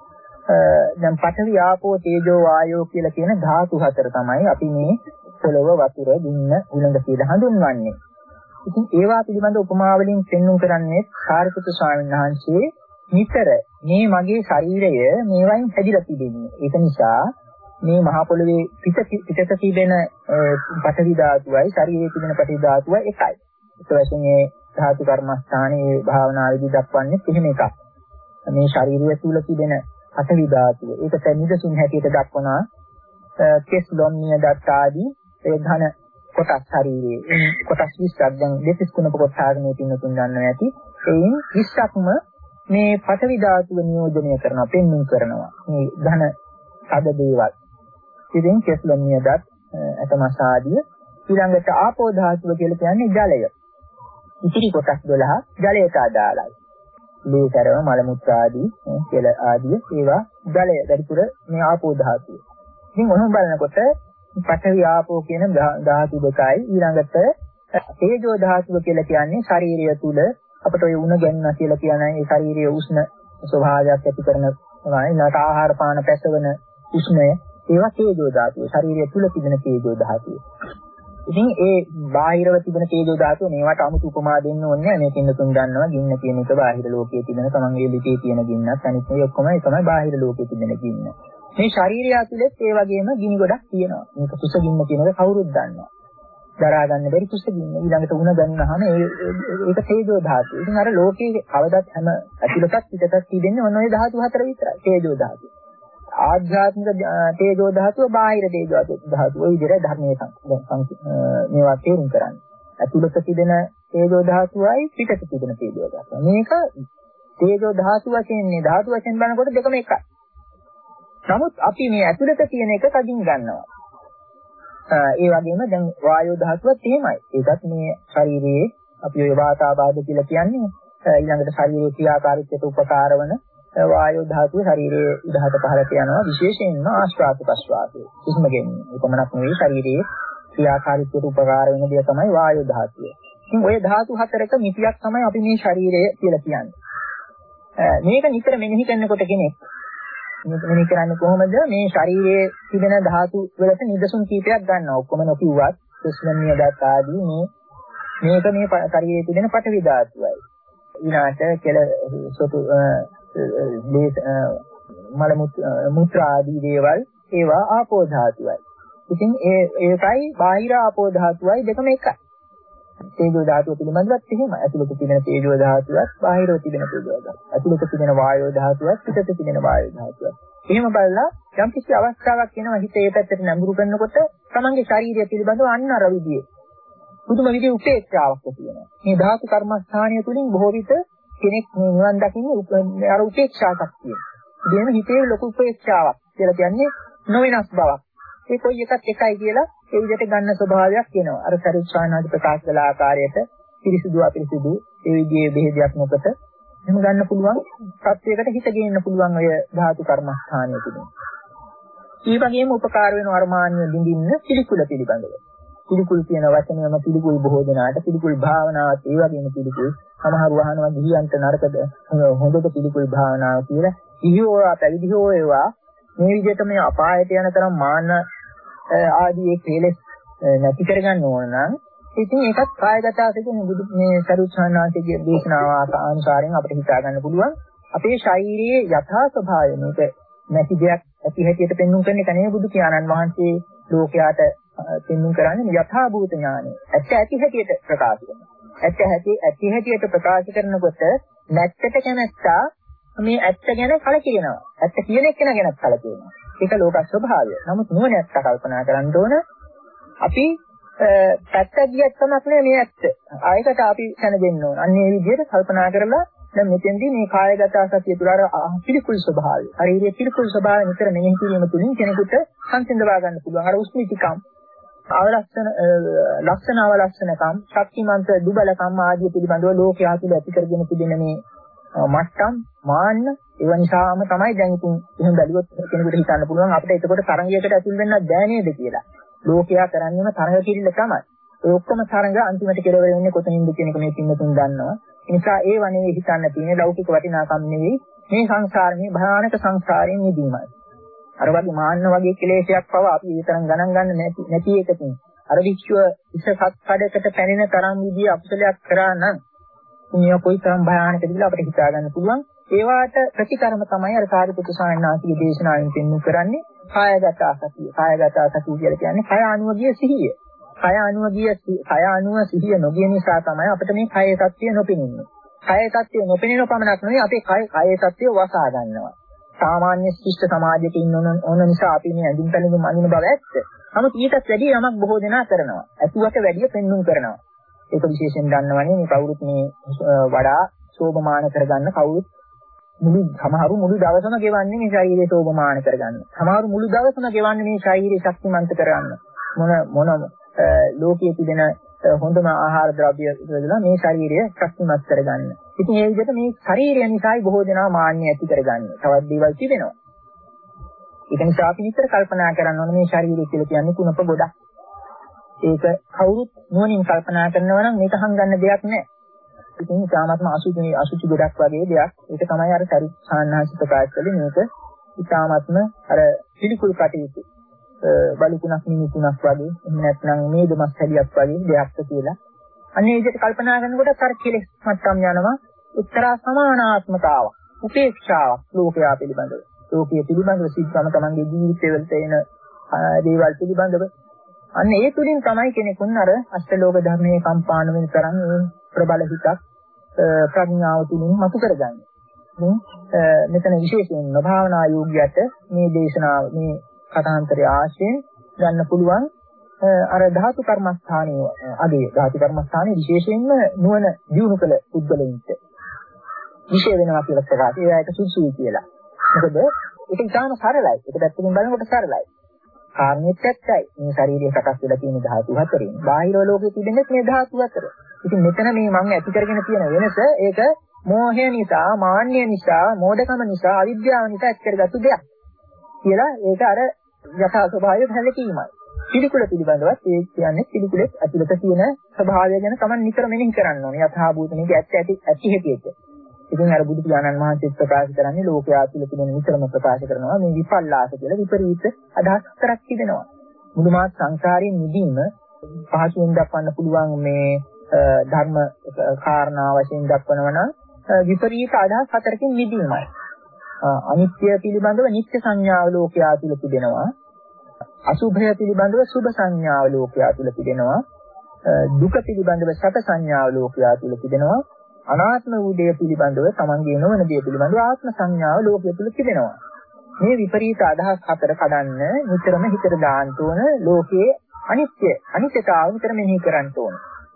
දැන් පඨවි ආපෝ තේජෝ වායෝ කියලා කියන ධාතු හතර තමයි අපි මේ පොළව වතුර ගින්න උලඟ කියලා හඳුන්වන්නේ. ඉතින් ඒවා පිළිබඳ උපමා වලින් පෙන්වුම් කරන්නේ සාරිපුත්‍ර ස්වාමීන් වහන්සේ නිතර මේ මගේ ශරීරය මේවායින් හැදිලා තිබෙන්නේ. ඒක නිසා මේ මහ පොළවේ පිට පිටත තිබෙන පඨවි ධාතුවයි ශරීරයේ තිබෙන පඨවි ධාතුවයි එකයි. ඒක වශයෙන් මේ ධාතු කර්මස්ථානයේ භාවනාවේදී දක්වන්නේ එහෙම එකක්. මේ ශරීරය තුල තිබෙන පඨවි ධාතුව. ඒකට නිදසුන් හැටියට දක්වනවා කෙස් ලොම් නියදත් ආදී ඒ ධන කොටස් ශරීරයේ. කොටස් විස්සක් දැන් දෙතිස් කුණප කොටාගෙන තියෙන තුන් ගන්නවා ඇති. එයින් විස්සක්ම මේ පඨවි ධාතුව නියෝජනය කරනවා, පෙන්වුම් කරනවා. මේ ධන සද දේවල්. ඉතින් කෙස් ලොම් නියදත් අතමස් ආදී ඊළඟට ආපෝ ධාතුව කියලා කියන්නේ ජලය. ඉතිරි කොටස් දොළහ ජලයට අදාළයි. ලේතරව මල මුත්‍ර ආදී කෙල ආදී ඒවා ජලය වැඩිපුර මේ ආපෝ ධාතුව. ඉතින් ඔහොම බලනකොට පඨවි ආපෝ කියන ධාතු දෙකයි ඊළඟට තේජෝ ධාතුව කියලා කියන්නේ ශරීරය තුල අපිට ඔය උණ ගැන්නා කියලා කියන ඒ ශරීරයේ උෂ්ණ ස්වභාවයක් ඇති කරන ඊළඟට ආහාර පාන පැසවන උෂ්ණය ඒවා තේජෝ ධාතුව. ශරීරය තුල තිබෙන තේජෝ ධාතුව. ඉතින් ඒ බාහිරව තිබෙන තේජෝ ධාතුව මේවට 아무තු උපමා දෙන්න ඕනේ නැහැ. මේකෙන් තුන් ගන්නවා ගින්න කියන එක බාහිර ලෝකයේ තිබෙන තමන්ගේ ලිපේ තියෙන ගින්නත් අනිත් මේ ඔක්කොම ඒ තමයි බාහිර ලෝකයේ තිබෙන ගින්න. මේ ශරීරය ඇතුළේ ඒ වගේම ගිනි ගොඩක් තියෙනවා. මේක කුස ගින්න කියන එක කවුරුත් දන්නවා. දරා ගන්න බැරි කුස ගින්න. ඊළඟට උණ ගන්නාම ඒක තේජෝ ධාතුව. ඉතින් අර ලෝකයේ කවදත් හැම ඇතුළතත් පිටතත් තිබෙන්නේ මොන ඔය ධාතු හතර විතරයි. තේජෝ ධාතුව. ආධ්‍යාත්මික තේජෝ ධාතුව බාහිර තේජෝ ධාතුව. ওই විදිහට ධර්මයේ මේවා තේරුම් කරන්නේ. ඇතුළත තිබෙන තේජෝ ධාතුවයි පිටත තිබෙන තේජෝ ධාතුව. මේක තේජෝ ධාතු වශයෙන් නේ ධාතු වශයෙන් බලනකොට දෙකම එකයි. නමුත් අපි මේ ඇතුළත තියෙන එක කඩින් ගන්නවා. ඒ වගේම දැන් වායෝ ධාතුවත් එහෙමයි. ඒකත් මේ ශරීරයේ අපි ඔය වාතාබාධ කියලා කියන්නේ ඊළඟට ශරීරයේ ක්‍රියාකාරීත්වයට උපකාර වන වායෝ ධාතුව ශරීරයේ ඉදහට පහළට යනවා විශේෂයෙන්ම ආශ්වාස ප්‍රශ්වාසයේ හුස්ම ගැනීම. ඒකමනක් නෙවෙයි ශරීරයේ ක්‍රියාකාරීත්වයට උපකාර වෙන දේ තමයි වායෝ ධාතුව. ඉතින් ওই ධාතු හතරක මිතියක් තමයි අපි මේ ශරීරය කියලා කියන්නේ. මේක නිතර මෙනෙහි කරනකොට කෙනෙක් මේක මෙනෙහි කරන්නේ කොහොමද? මේ ශරීරයේ තිබෙන ධාතු වලට නිදසුන් කීපයක් ගන්නවා. ඔක්කොම නොකියුවත් කුස්මන්‍ය දත් ආදී මේ මේක මේ ශරීරයේ තිබෙන පඨවි ධාතුවයි. ඊළාට කෙල සොතු මල මුත්‍ර ආදී දේවල් ඒවා ආපෝ ධාතුවයි. ඉතින් ඒ ඒකයි බාහිර ආපෝ ධාතුවයි දෙකම එකයි. තේජෝ ධාතුව පිළිබඳවත් එහෙම. ඇතුළත තිබෙන තේජෝ ධාතුවත් බාහිරව තිබෙන තේජෝ ධාතුවත්. ඇතුළත තිබෙන වායෝ ධාතුවත් පිටත තිබෙන වායෝ ධාතුවත්. එහෙම බලලා යම් කිසි අවස්ථාවක් එනවා හිත ඒ පැත්තට නැඹුරු කරනකොට තමන්ගේ ශරීරය පිළිබඳව අන්න අර විදිහේ පුදුම විදිහේ උපේක්ෂාවක් තියෙනවා. මේ ධාතු කර්මස්ථානය තුලින් බොහෝ විට කෙනෙක් මේ නිවන් දකින්නේ අර උපේක්ෂා ශක්තිය. දෙන හිතේ ලොකු උපේක්ෂාවක් කියලා කියන්නේ නොවෙනස් බවක්. ඒ කොයි එකක් එකයි කියලා ඒ විදිහට ගන්න ස්වභාවයක් එනවා. අර සරිච්ඡානාදි ප්‍රකාශ කළ ආකාරයට පිරිසිදු අපිරිසිදු ඒ විදිහේ බෙහෙදයක් නොකට එහෙම ගන්න පුළුවන් සත්‍යයකට හිත ගේන්න පුළුවන් ඔය ධාතු කර්මස්ථානය තුලින්. ඒ වගේම උපකාර වෙන වර්මාන්‍ය බින්දින්න පිළිකුල පිළිබඳව. පිළිකුල් කියන වචනයම පිළිකුල් බොහෝ දෙනාට පිළිකුල් භාවනාවත් ඒ වගේම පිළිකුල් සමහර වහනවා ගිහියන්ට නරකද හොඳද පිළිකුල් භාවනාව කියලා. ඉහිවෝ පැවිදිහෝ ඒවා මේ විදිහට මේ අපායට යන තරම් මාන ආදී ඒ කෙලෙස් නැති කරගන්න ඕන නම් ඉතින් ඒකත් කායගත සිටින බුදු මේ සරුවචනාංශයේ දේශනාව අනුසාරයෙන් අපිට හිතා ගන්න පුළුවන් අපේ ශරීරයේ යථා ස්වභාවය මේක නැති දෙයක් ඇති හැටියට පෙන්වුම් කරන එක නෙවෙයි බුදු පියාණන් වහන්සේ ලෝකයාට පෙන්වුම් කරන්නේ යථා භූත ඥානය. ඇත්ත ඇති හැටියට ප්‍රකාශ කරනවා. ඇත්ත ඇති ඇති හැටියට ප්‍රකාශ කරනකොට නැත්තට කැමැත්තා මේ ඇත්ත ගැන කලකිරෙනවා. ඇත්ත කියන එක ගැනත් කලකිරෙනවා. ඒක ලෝක ස්වභාවය. නමුත් නුවණැත්ත කල්පනා කරන්න ඕන අපි පැත්ත දිහත් තමයි මේ ඇත්ත. ආයකට අපි දැන දෙන්න ඕන. අන්න ඒ විදිහට කල්පනා කරලා දැන් මෙතෙන්දී මේ කායගත සතිය තුළ අර පිළිකුල් ස්වභාවය, ශාරීරික පිළිකුල් ස්වභාවය නිතර මෙනෙහි කිරීම තුළින් කෙනෙකුට සංසිඳවා ගන්න පුළුවන්. අර උස්මිතිකම්, අවලක්ෂණ, ලක්ෂණ අවලක්ෂණකම්, ශක්තිමන්ත දුබලකම් ආදී පිළිබඳව ලෝකයා තුළ ඇති කරගෙන තිබෙන මේ මට්ටම්, මාන්න ඒව නිසාම තමයි දැන් ඉතින් එහෙම බැලුවොත් කෙනෙකුට හිතන්න පුළුවන් අපිට එතකොට තරංගයකට ඇතුල් වෙන්නත් බෑ නේද කියලා. ලෝකයා කරන්නේම තරඟ කිරිල්ල තමයි. ඒ ඔක්කොම තරඟ අන්තිමට කෙරෙවර වෙන්නේ කොතනින්ද කියන එක මේ පින්නතුන් දන්නවා. ඒ නිසා ඒ වනේ හිතන්න තියෙන ලෞකික වටිනාකම් නෙවෙයි මේ සංසාරේ භයානක සංසාරයෙන් මිදීමයි. අර වගේ මාන්න වගේ කෙලෙසයක් පව අපි විතරක් ගණන් ගන්න නැති නැති එකකින් අර විශ්ව ඉසසත් කඩකට පැනෙන තරම් විදිය අකුසලයක් කරා නම් මේ කොයිතරම් භයානකද කියලා අපිට හිතා ගන්න පුළුවන්. ඒවාට ප්‍රතිකර්ම තමයි අර සාරිපුත්‍ර ස්වාමීන් වහන්සේගේ දේශනාවෙන් පෙන්වු කරන්නේ කායගත සතිය. කායගත සතිය කියලා කියන්නේ කය අනුවගිය සිහිය. කය අනුවගිය කය අනුව සිහිය නොගිය නිසා තමයි අපිට මේ කයේ සත්‍ය නොපෙනෙන්නේ. කයේ සත්‍ය නොපෙනෙන පමණක් නෙවෙයි අපේ කය කයේ සත්‍ය වසා ගන්නවා. සාමාන්‍ය ශිෂ්ට සමාජයක ඉන්න ඕන නිසා අපි මේ ඇඳුම් පැළඳුම් අඳින බව ඇත්ත. නමුත් ඊටත් වැඩි යමක් බොහෝ දෙනා කරනවා. ඇතුවට වැඩි පෙන්눔 කරනවා. ඒක විශේෂයෙන් දන්නවනේ මේ කවුරුත් මේ වඩා සෝභමාන කරගන්න කවුරුත් මුළු සමහරු මුළු දවසම ගෙවන්නේ මේ ශරීරය සෝභමාන කරගන්න. සමහරු මුළු දවසම ගෙවන්නේ මේ ශරීරය ශක්තිමන්ත කරගන්න. මොන මොන ලෝකයේ තිබෙන හොඳම ආහාර ද්‍රව්‍ය වලලා මේ ශරීරය ශක්තිමත් කරගන්න. ඉතින් ඒ විදිහට මේ ශරීරය නිසායි බොහෝ දෙනා මාන්නය ඇති කරගන්නේ. තවත් දේවල් තිබෙනවා. ඒක නිසා අපි විතර කල්පනා කරන්න ඕනේ මේ ශරීරය කියලා කියන්නේ කුණප ගොඩක්. ඒක කවුරුත් නුවණින් කල්පනා කරනවා නම් මේක හංගන්න දෙයක් නෑ. ඉතින් ඉතාමත්ම අසුචි අසුචි ගොඩක් වගේ දෙයක්. ඒක තමයි අර සරි සාන්නාංශ ප්‍රකාශ කළේ මේක ඉතාමත්ම අර පිළිකුල් කටයුතු බලුකුණක් මිනිකුණක් වගේ එහෙම නැත්නම් මේදමස් හැලියක් වගේ දෙයක්ද කියලා. අන්නේ විදිහට කල්පනා කරනකොට අර කෙලෙස් මට්ටම් යනවා උත්තරා සමානාත්මතාවක්, උපේක්ෂාවක් ලෝකයා පිළිබඳව. ලෝකයේ පිළිබඳව සිද්ධම තමන්ගේ ජීවිතවලට එන දේවල් පිළිබඳව අන්න ඒ තුලින් තමයි කෙනෙකුන් අර අෂ්ටලෝක ධර්මයේ කම්පාන වෙන තරම් ප්‍රබල හිතක් ප්‍රඥාව තුලින් මතු කරගන්නේ. මෙතන විශේෂයෙන්ම භාවනා යෝග්‍යයට මේ දේශනාව මේ කථාන්තරය ආශ්‍රයෙන් ගන්න පුළුවන් අර ධාතු කර්මස්ථානයේ අගේ ධාතු කර්මස්ථානයේ විශේෂයෙන්ම නුවණ දියුණු කළ පුද්ගලයින්ට විශේෂ වෙනවා කියලා ප්‍රකාශ. ඒකට සුදුසුයි කියලා. මොකද ඒක ඉතාම සරලයි. ඒක පැත්තකින් බලනකොට සරලයි. කාර්යයක් ඇත්තයි. මේ ශරීරයේ සකස් වෙලා තියෙන ධාතු හතරෙන්. බාහිර ලෝකයේ තිබෙන්නේ මේ ධාතු හතර. ඉතින් මෙතන මේ මම ඇති කරගෙන තියෙන වෙනස ඒක මෝහය නිසා, මාන්නය නිසා, මෝඩකම නිසා, අවිද්‍යාව නිසා ඇති කරගත්තු දෙයක්. කියලා ඒක අර යථා ස්වභාවය පැහැදිලිමයි. පිළිකුල පිළිබඳවත් ඒ කියන්නේ පිළිකුලේ ඇතුළත තියෙන ස්වභාවය ගැන තමයි නිතර මෙනෙහි කරන්න ඕනේ. යථා භූතනික ඇත්ත ඇති ඇති හැටියට. ඉතින් අර බුදු පියාණන් වහන්සේ ප්‍රකාශ කරන්නේ ලෝකයා තුළ තිබෙන නිතරම ප්‍රකාශ කරනවා මේ විපල්ලාස කියලා විපරීත අදහස් හතරක් තිබෙනවා. මුළුමහත් සංසාරයෙන් මිදීම පහසුවෙන් දක්වන්න පුළුවන් මේ ධර්ම කාරණා වශයෙන් දක්වනවා නම් විපරීත අදහස් හතරකින් මිදීමයි. අනිත්‍ය පිළිබඳව නිත්‍ය සංඥාව ලෝකයා තුළ තිබෙනවා. අසුභය පිළිබඳව සුභ සංඥාව ලෝකයා තුළ තිබෙනවා. දුක පිළිබඳව සැප සංඥාව ලෝකයා තුළ තිබෙනවා. අනාත්ම වූ දේ පිළිබඳව තමන්ගේ නොවන දේ පිළිබඳව ආත්ම සංඥාව ලෝකයේ තුල තිබෙනවා. මේ විපරීත අදහස් හතර කඩන්න නිතරම හිතට දාන්න ඕන ලෝකයේ අනිත්‍ය අනිත්‍යතාව විතර මෙනෙහි කරන්න ඕන.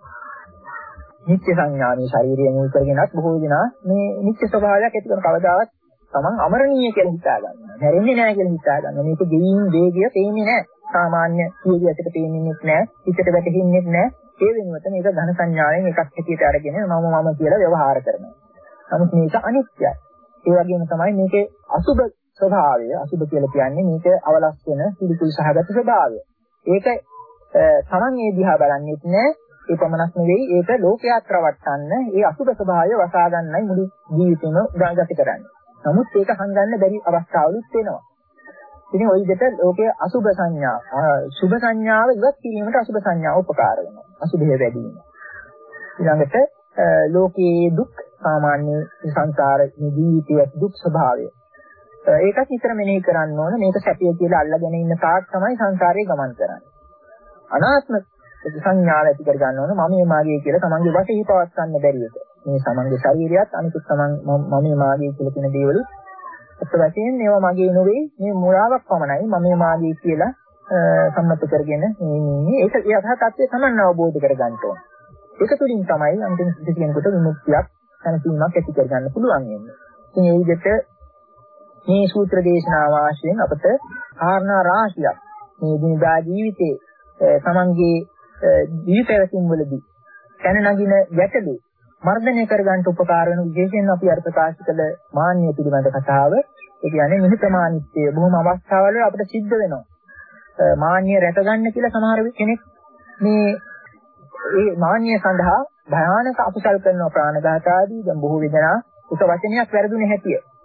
නිත්‍ය සංඥානේ ශාරීරික මුල් කරගෙනත් බොහෝ දෙනා මේ නිත්‍ය ස්වභාවයක් ඇති කරන කවදාවත් තමන් අමරණීය කියලා හිතා ගන්නවා. හැරෙන්නේ නැහැ කියලා හිතා ගන්නවා. මේක ගෙයින් වේගය පේන්නේ නැහැ. සාමාන්‍ය සියයට පේන්නේ නැහැ. හිතට වැටෙන්නේ නැහැ. ඒ වෙනුවට මේක ධන සංඥාවෙන් එකක් හැටියට අරගෙන මම මම කියලා ව්‍යවහාර කරනවා. නමුත් මේක අනිත්‍යයි. ඒ වගේම තමයි මේකේ අසුබ ස්වභාවය. අසුබ කියලා කියන්නේ මේක අවලස් වෙන පිළිකුල් සහගත ස්වභාවය. ඒක තමන් ඒ දිහා බලන්නේත් නෑ. ඒ පමණක් නෙවෙයි ඒක ලෝකයාත් රවට්ටන්න ඒ අසුබ ස්වභාවය වසා ගන්නයි මුළු ජීවිතේම උදාගත කරන්නේ. නමුත් ඒක හංගන්න බැරි අවස්ථාවලුත් වෙනවා. ඉතින් ওই විදිහට ලෝකයේ අසුබ සංඥා, සුබ සංඥාව ඉවත් කිරීමට අසුබ සංඥාව උපකාර වෙනවා. අසුබය වැඩි වෙනවා. ඊළඟට ලෝකයේ දුක් සාමාන්‍ය සංසාර ජීවිතයේ දුක් ස්වභාවය. ඒකත් නිතර මෙනෙහි කරන්න ඕන. මේක සැපය කියලා අල්ලගෙන ඉන්න තාක් තමයි සංසාරේ ගමන් කරන්නේ. අනාත්ම සංඥාව ඇති කර ගන්න ඕන. මම මේ මාගේ කියලා තමන්ගේ වශයෙන් පවත් ගන්න බැරි එක. මේ සමන්ගේ ශරීරයත් අනිත් තමන් මම මේ මාගේ කියලා කියන දේවල් අත් වශයෙන් ඒවා මගේ නෙවෙයි මේ මුලාවක් පමණයි මම මේ මාගේ කියලා සම්මත කරගෙන මේ ඒක යථා තත්ත්වය තමයි අවබෝධ කරගන්න ඕන. ඒක තුළින් තමයි අන්තිම සිද්ධ කෙනෙකුට විමුක්තියක් දැනීමක් ඇති කරගන්න පුළුවන් වෙන්නේ. ඉතින් ඒ විදිහට මේ සූත්‍ර දේශනාව ආශ්‍රයෙන් අපට කාරණා රාශියක් මේ දිනදා ජීවිතේ තමන්ගේ ජීවිතයකින් වලදී දැන නගින ගැටලු මර්ධනය කරගන්න උපකාර වෙන විශේෂයෙන් අපි අර ප්‍රකාශ කළ මාන්නය පිළිබඳ කතාව. ඒ කියන්නේ නිහතමානීත්වය බොහොම අවස්ථාවල අපිට සිද්ධ වෙනවා. මාන්නය රැකගන්න කියලා සමහර කෙනෙක් මේ ඒ මාන්නය සඳහා භයානක අකුසල් කරන ප්‍රාණඝාත ආදී දැන් බොහෝ වෙදෙනා උස වචනයක් වැරදුනේ හැටිය.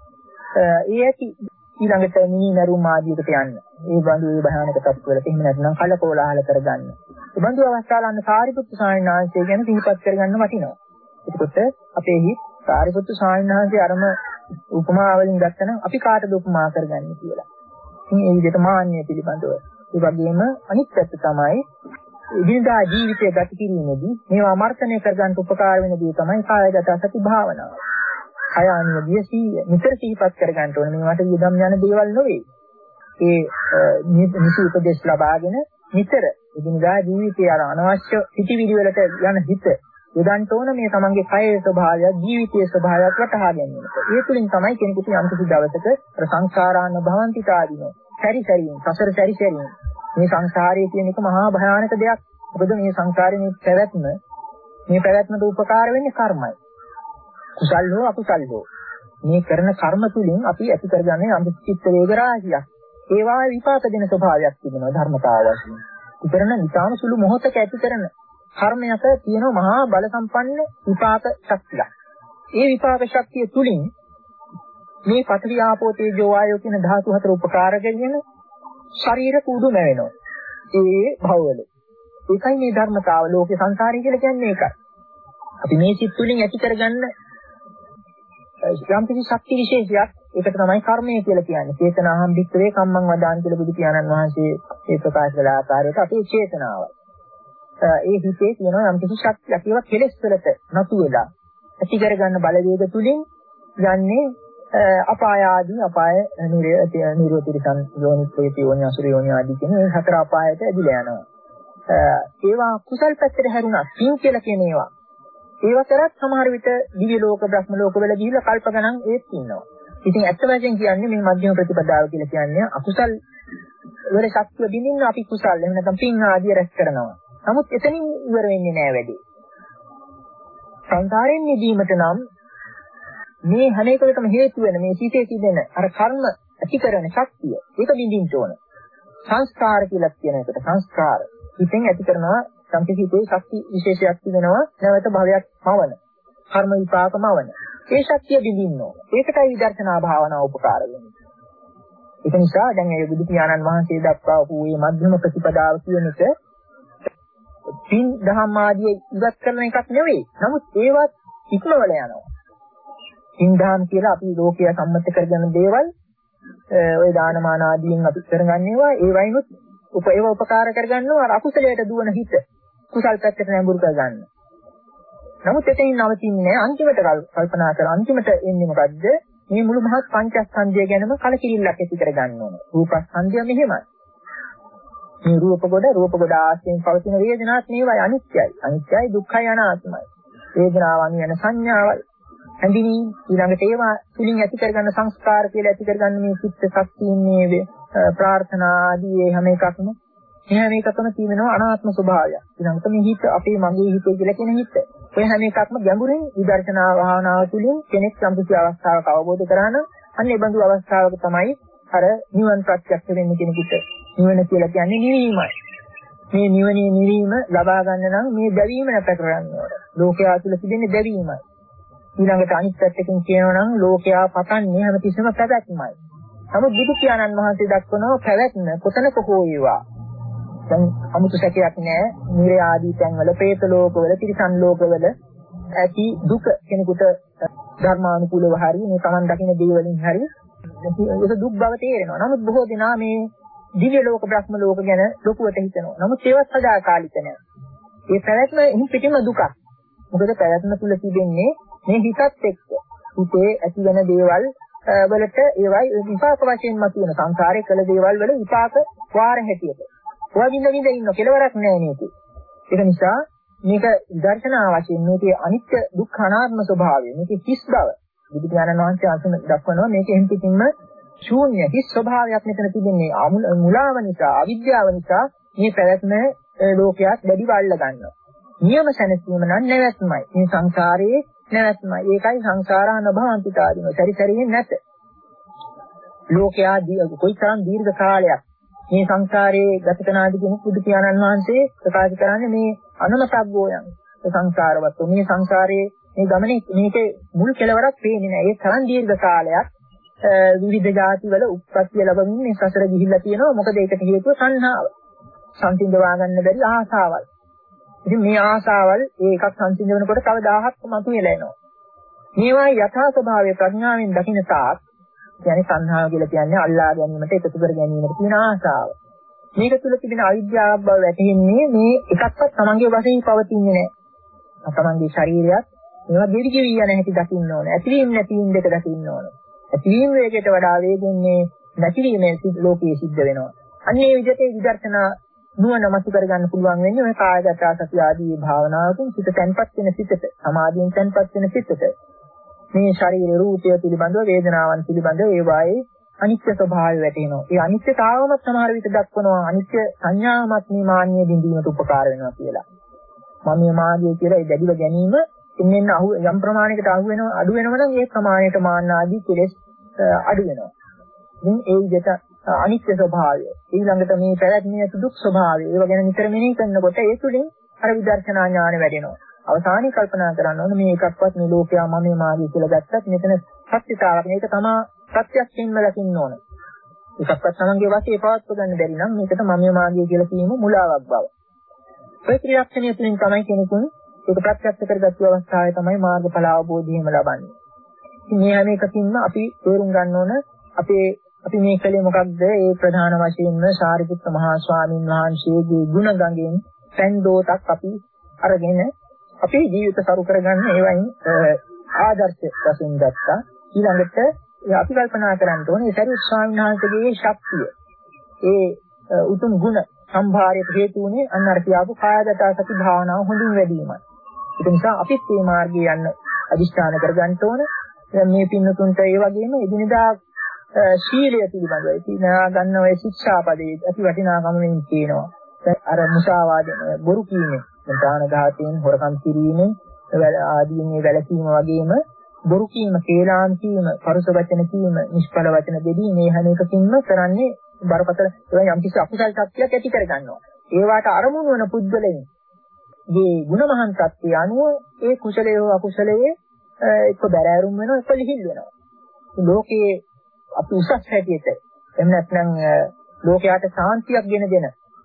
ඒ ඇති ඊළඟට මිනි නරුම් ආදියකට යන්න. ඒ බඳු ඒ භයානක තත්ත්වවලට එහෙම නැත්නම් කලකෝලාහල කරගන්න. ඒ බඳු අවස්ථාවලන්න සාරිපුත්තු ස්වාමීන් වහන්සේ ගැන සිහිපත් කරගන්න වටිනවා. එතකොට අපේ හි සාරිපුත්තු ස්වාමීන් වහන්සේ අරම උපමා වලින් ගත්තනම් අපි කාටද උපමා කරගන්නේ කියලා. ඉතින් ඒ විදිහට මාන්නය පිළිබඳව. ඒ වගේම අනිත් පැත්ත තමයි ඉදිරියදා ජීවිතය ගත කිරීමේදී මේවා අමර්ථනය කරගන්න උපකාර වෙන දේ තමයි කායගත සති භාවනාව. කය අනුවදී සීය නිතර සිහිපත් කරගන්න ඕනේ. මේවට විදම් යන දේවල් නෙවෙයි. ඒ නිසි උපදේශ ලබාගෙන නිතර ඉදිරියදා ජීවිතය අර අනවශ්‍ය පිටිවිලි වලට යන හිත යොදන්න ඕන මේ තමන්ගේ කයේ ස්වභාවය, ජීවිතයේ ස්වභාවයත් වටහා ගැනීමට. ඒ තුලින් තමයි කෙනෙකුට යම් කිසි දවසක අර සංසාරාන භවන්තිකාදීනෝ සැරිසැරින් සසර සැරිසැරින් මේ සංසාරය කියන එක මහා භයානක දෙයක්. මොකද මේ සංසාරේ මේ පැවැත්ම මේ පැවැත්මට උපකාර වෙන්නේ කර්මයි. කුසල් හෝ අකුසල් හෝ මේ කරන කර්ම තුලින් අපි ඇති කරගන්නේ අනිත් චිත්ත වේග රාශියක්. ඒවා විපාක දෙන ස්වභාවයක් තිබෙනවා ධර්මතාව වශයෙන්. ඉතරන නිසාම සුළු මොහොතක ඇති කරන කර්මයක තියෙන මහා බල සම්පන්න විපාක ශක්තියක්. ඒ විපාක ශක්තිය තුලින් මේ පඨවි ආපෝ තේජෝ වායෝ කියන ධාතු හතර උපකාර කරගෙන ශරීර කුඩු නැවෙනවා. ඒ භවවල. ඒකයි මේ ධර්මතාව ලෝකේ සංසාරය කියලා කියන්නේ ඒකයි. අපි මේ සිත් තුලින් ඇති කරගන්න යම් කිසි ශක්ති විශේෂයක් ඒකට තමයි කර්මය කියලා කියන්නේ. චේතනාහම් වික්‍රේ කම්මං වදාන් කියලා බුදු පියාණන් වහන්සේ ඒ ප්‍රකාශ කළ ආකාරයට අපේ චේතනාවයි. ඒ හිතේ තියෙන යම් කිසි ශක්තියක් ඒවා කෙලෙස් වලට නතු වෙලා ඇති කරගන්න බලවේග තුලින් යන්නේ අපාය ආදී අපාය නිරෝධිරිසන් යෝනිත්‍රේති යෝනි අසුර යෝනි ආදී කියන මේ හතර අපායට ඇදිලා යනවා. ඒවා කුසල් පැත්තට හැරුණා පින් කියලා කියන ඒවා. ඒවා කරත් සමහර විට දිව්‍ය ලෝක බ්‍රහ්ම ලෝක වල ගිහිල්ලා කල්ප ගණන් ඒත් ඉන්නවා. ඉතින් ඇත්ත වශයෙන් කියන්නේ මේ මධ්‍යම ප්‍රතිපදාව කියලා කියන්නේ අකුසල් වල ශක්තිය දිනින්න අපි කුසල් එහෙම නැත්නම් පින් ආදී රැස් කරනවා. නමුත් එතනින් ඉවර වෙන්නේ නැහැ වැඩි. සංසාරයෙන් මිදීමට නම් මේ හැම එකකටම හේතු වෙන මේ සිතේ තිබෙන අර කර්ම ඇති කරන ශක්තිය ඒක බින්දින්න ඕන. සංස්කාර කියලා කියන එකට සංස්කාර හිතෙන් ඇති කරනවා සංකීර්ණයේ ශක්ති විශේෂයක් තිබෙනවා නැවත භවයක් මවන කර්ම විපාකමවන. ඒ ශක්තිය බින්දින්න ඕන. ඒකටයි විදර්ශනා භාවනාව උපකාර වෙන්නේ. ඒක නිසා දැන් මේ බුදු පියාණන් වහන්සේ දක්වාපු මේ මධ්‍යම ප්‍රතිපදාව කියන එක පින් දහම් ආදී ඉවත් කරන එකක් නෙවෙයි. නමුත් ඒවත් ඉක්මවල යනවා. පින් දහම් කියලා අපි ලෝකයේ සම්මත කරගෙන දේවල් ඔය දානමාන ආදීන් අපි කරගන්නේවා ඒ වයින්ොත් උප ඒව උපකාර කරගන්නවා අර අකුසලයට දුවන හිත කුසල් පැත්තට නැඹුරු කරගන්න. නමුත් එතනින් නවතින්නේ නැහැ. අන්තිමට කල්පනා කර අන්තිමට එන්නේ මොකද්ද? මේ මුළු මහත් පංචස්කන්ධය ගැනම කලකිරිල්ලක් ඇති කරගන්න ඕන. රූපස්කන්ධය මෙහෙමයි. මේ රූප කොට රූප කොට ආශ්‍රයෙන් පවතින වේදනාත් මේවයි අනිත්‍යයි. අනිත්‍යයි දුක්ඛයි අනාත්මයි. වේදනාවන් යන සංඥාවයි. හැඳිනී ඊළඟට ඒවා තුලින් ඇති කරගන්න සංස්කාර කියලා ඇති කරගන්න මේ චිත්ත ශක්තියින් මේ ප්‍රාර්ථනා ආදී මේ හැම එකක්ම මේ හැම එකකම තියෙනවා අනාත්ම ස්වභාවය. ඊළඟට මේ හිත අපේ මගේ හිතේ කියලා කියන හිත. ඔය හැම එකක්ම ගැඹුරින් විදර්ශනා භාවනාව තුළින් කෙනෙක් සම්පූර්ණ අවස්ථාවක අවබෝධ කරගන්න අන්න ඒ බඳු අවස්ථාවක තමයි අර නිවන ප්‍රත්‍යක්ෂ වෙන්නේ කෙනෙකුට. නිවන කියලා කියන්නේ නිවීමයි. මේ නිවනේ නිවීම ලබා ගන්න නම් මේ දැවීම නැත කරන්න ඕන. ලෝකයා තුළ තිබෙන්නේ දැවීමයි. ඊළඟට අනිත් පැත්තකින් කියනවා නම් ලෝකයා පතන්නේ හැමතිස්සෙම පැවැත්මයි. නමුත් බුදු පියාණන් වහන්සේ දක්වනවා පැවැත්ම කොතනක හෝ වේවා. දැන් 아무තු සැකයක් නැහැ. නිරය ආදී තැන්වල, പ്രേත ලෝකවල, තිරිසන් ලෝකවල ඇති දුක කෙනෙකුට ධර්මානුකූලව හරි මේ Taman දකින්න දේ වලින් හරි ඒක දුක් බව තේරෙනවා. නමුත් බොහෝ දෙනා මේ දිව්‍ය ලෝක, බ්‍රහ්ම ලෝක ගැන ලොකුවට හිතනවා. නමුත් ඒවත් සදාකාලික නෑ. ඒ පැවැත්ම එහි පිටිම දුකක්. මොකද පැවැත්ම තුල තිබෙන්නේ මේ හිතත් එක්ක හිතේ ඇති වෙන දේවල් වලට ඒවයි විපාක වශයෙන් මතුවෙන සංසාරේ කළ දේවල් වල විපාක වාර හැටියට. ඔය විඳ විඳ ඉන්න කෙලවරක් නෑ මේක. ඒක නිසා මේක දර්ශනා වශයෙන් මේකේ අනිත්‍ය දුක්ඛ අනාත්ම ස්වභාවය මේකේ හිස් බව බුදු පියාණන් වහන්සේ අසන දක්වනවා. මේකේ එම් පිටින්ම ශූන්‍ය හිස් ස්වභාවයක් මෙතන තිබෙන්නේ. මුලාව නිසා, අවිද්‍යාව නිසා මේ පැවැත්ම ලෝකයක් වැඩි වල්ල ගන්නවා. නියම සැනසීම නම් නැවැත්මයි. මේ සංසාරයේ නැවැත්මයි. ඒකයි සංසාරාන භාන්තිකාදීන. සැරිසැරියෙන් නැත. ලෝකයා කොයිතරම් දීර්ඝ කාලයක් මේ සංසාරයේ ගත කරන ආදී කෙනෙක් බුදු පියාණන් වහන්සේ ප්‍රකාශ කරන්නේ මේ අනමසග්ගෝයන්. සංසාරවත් මේ සංසාරයේ මේ ගමනේ මේකේ මුල් කෙලවරක් පේන්නේ නැහැ. ඒ තරම් දීර්ඝ කාලයක් විවිධ ಜಾතිවල උත්පත්ති ලැබමින් මේ සසර ගිහිල්ලා තියෙනවා. මොකද ඒකට හේතුව සංහාව. සංසිඳවා ගන්න බැරි ආසාවල්. ඉතින් මේ ආසාවල් ඒ එකක් සංසිඳනකොට කවදාහත් මතුවෙලා එනවා. මේවා යථා ස්වභාවය ප්‍රඥාවෙන් දකින්න තාක් කියන්නේ සංහාව කියලා කියන්නේ අල්ලා ගැනීමට එකතු කර ගැනීමට තියෙන ආසාව. මේක තුල තිබෙන අවිද්‍යාවක් බව වැටහෙන්නේ මේ එකක්වත් තමන්ගේ වශයෙන් පවතින්නේ නැහැ. තමන්ගේ ශරීරයත් මේවා දෙවි ගෙවි යන හැටි දකින්න ඕනේ. ඇතිවීම නැතිවීම දෙක දකින්න ඕනේ. ඇතිවීම වේගයට වඩා වේගෙන් මේ නැතිවීමේ ලෝකයේ සිද්ධ වෙනවා. අන්න ඒ විදිහට විදර්ශනා නුවණ මතු කරගන්න පුළුවන් වෙන්නේ ඔය කායගත සති ආදී භාවනාවකින් සිත තැන්පත් වෙන සිතට, සමාධියෙන් තැන්පත් වෙන සිතට. මේ ශරීර රූපය පිළිබඳව, වේදනාවන් පිළිබඳව ඒවායේ අනිත්‍ය ස්වභාවය වැටෙනවා. ඒ අනිත්‍යතාවම සමහර විට දක්වනවා අනිත්‍ය සංඥාමත් මේ මාන්නය බිඳීමට උපකාර වෙනවා කියලා. මම මේ මාර්ගය කියලා ඒ දැඩිව ගැනීම ඉන්නෙන් අහු යම් ප්‍රමාණයකට අහු වෙනවා අඩු වෙනවා නම් ඒ ප්‍රමාණයට මාන්න ආදී කෙලෙස් අඩු වෙනවා. ඉතින් ඒ විදිහට අනිත්‍ය ස්වභාවය ඊළඟට මේ පැවැත්මේ දුක් ස්වභාවය ඒව ගැන නිතර මෙනෙහි කරනකොට ඒ තුළින් අර විදර්ශනා ඥාන වැඩෙනවා. අවසානයේ කල්පනා කරන්න ඕනේ මේ එකක්වත් මේ ලෝකයා මම මේ මාර්ගය කියලා ගත්තත් මෙතන සත්‍යතාවක් මේක තමයි ප්‍රත්‍යක්ෂයෙන්ම දකින්න ඕන. එකක්වත් තමන්ගේ වශයේ පවත්ව ගන්න බැරි නම් මේකට මම මේ මාර්ගය කියලා කියීම මුලාවක් බව. ඔය ක්‍රියාක්ෂණය තුළින් තමයි කෙනෙකුන් ඒක ප්‍රත්‍යක්ෂ කරගත්තු අවස්ථාවේ තමයි මාර්ගඵල අවබෝධයම ලබන්නේ. ඉතින් මේ හැම එකකින්ම අපි තේරුම් ගන්න ඕන අපේ අපි මේ කලේ මොකක්ද? ඒ ප්‍රධාන වශයෙන්ම සාරිපුත්ත මහා ස්වාමීන් වහන්සේගේ ගුණ ගඟෙන් සැන්දෝතක් අපි අරගෙන අපේ ජීවිත සරු කරගන්න ඒවයින් ආදර්ශ වශයෙන් ගත්තා. ඊළඟට අපි කල්පනා කරන්න ඕනේ ඒ සාරිපුත් ස්වාමීන් වහන්සේගේ ශක්තිය. ඒ උතුම් ගුණ සම්භාරයට හේතු වුණේ අන්න අර කියාපු කායගත සති භාවනාව හොඳින් වැඩිමයි. ඒ නිසා අපිත් මේ මාර්ගය යන්න අදිෂ්ඨාන කරගන්න ඕනේ. මේ පින්නතුන්ට ඒ වගේම එදිනදා ශීලය පිළිබඳව ඉතිනා ගන්න ඔය ශික්ෂාපදයේ අති වටිනාකම වෙන තියෙනවා. අර මුසාවාද බොරු කීමේ, දාන දාතයෙන් හොරකම් කිරීමෙන් ආදීන් මේ වැළකීම වගේම බොරු කීම, කේලාම් කීම, පරුස වචන කීම, නිෂ්ඵල වචන දෙදී මේ හැම එකකින්ම කරන්නේ බරපතල ඒවා යම් කිසි අකුසල ශක්තියක් ඇති කර ගන්නවා. ඒවට අරමුණු වන පුද්ගලයන් මේ ಗುಣ මහාන් ත්‍ත්වය අනුව ඒ කුසලයේ හෝ අකුසලයේ එක්ක බැරෑරුම් වෙනවා, එක්ක ලිහිල් වෙනවා. ලෝකයේ අපි උසස් හැටියට එහෙම නැත්නම් ලෝකයට සාන්තියක් ගෙන දෙන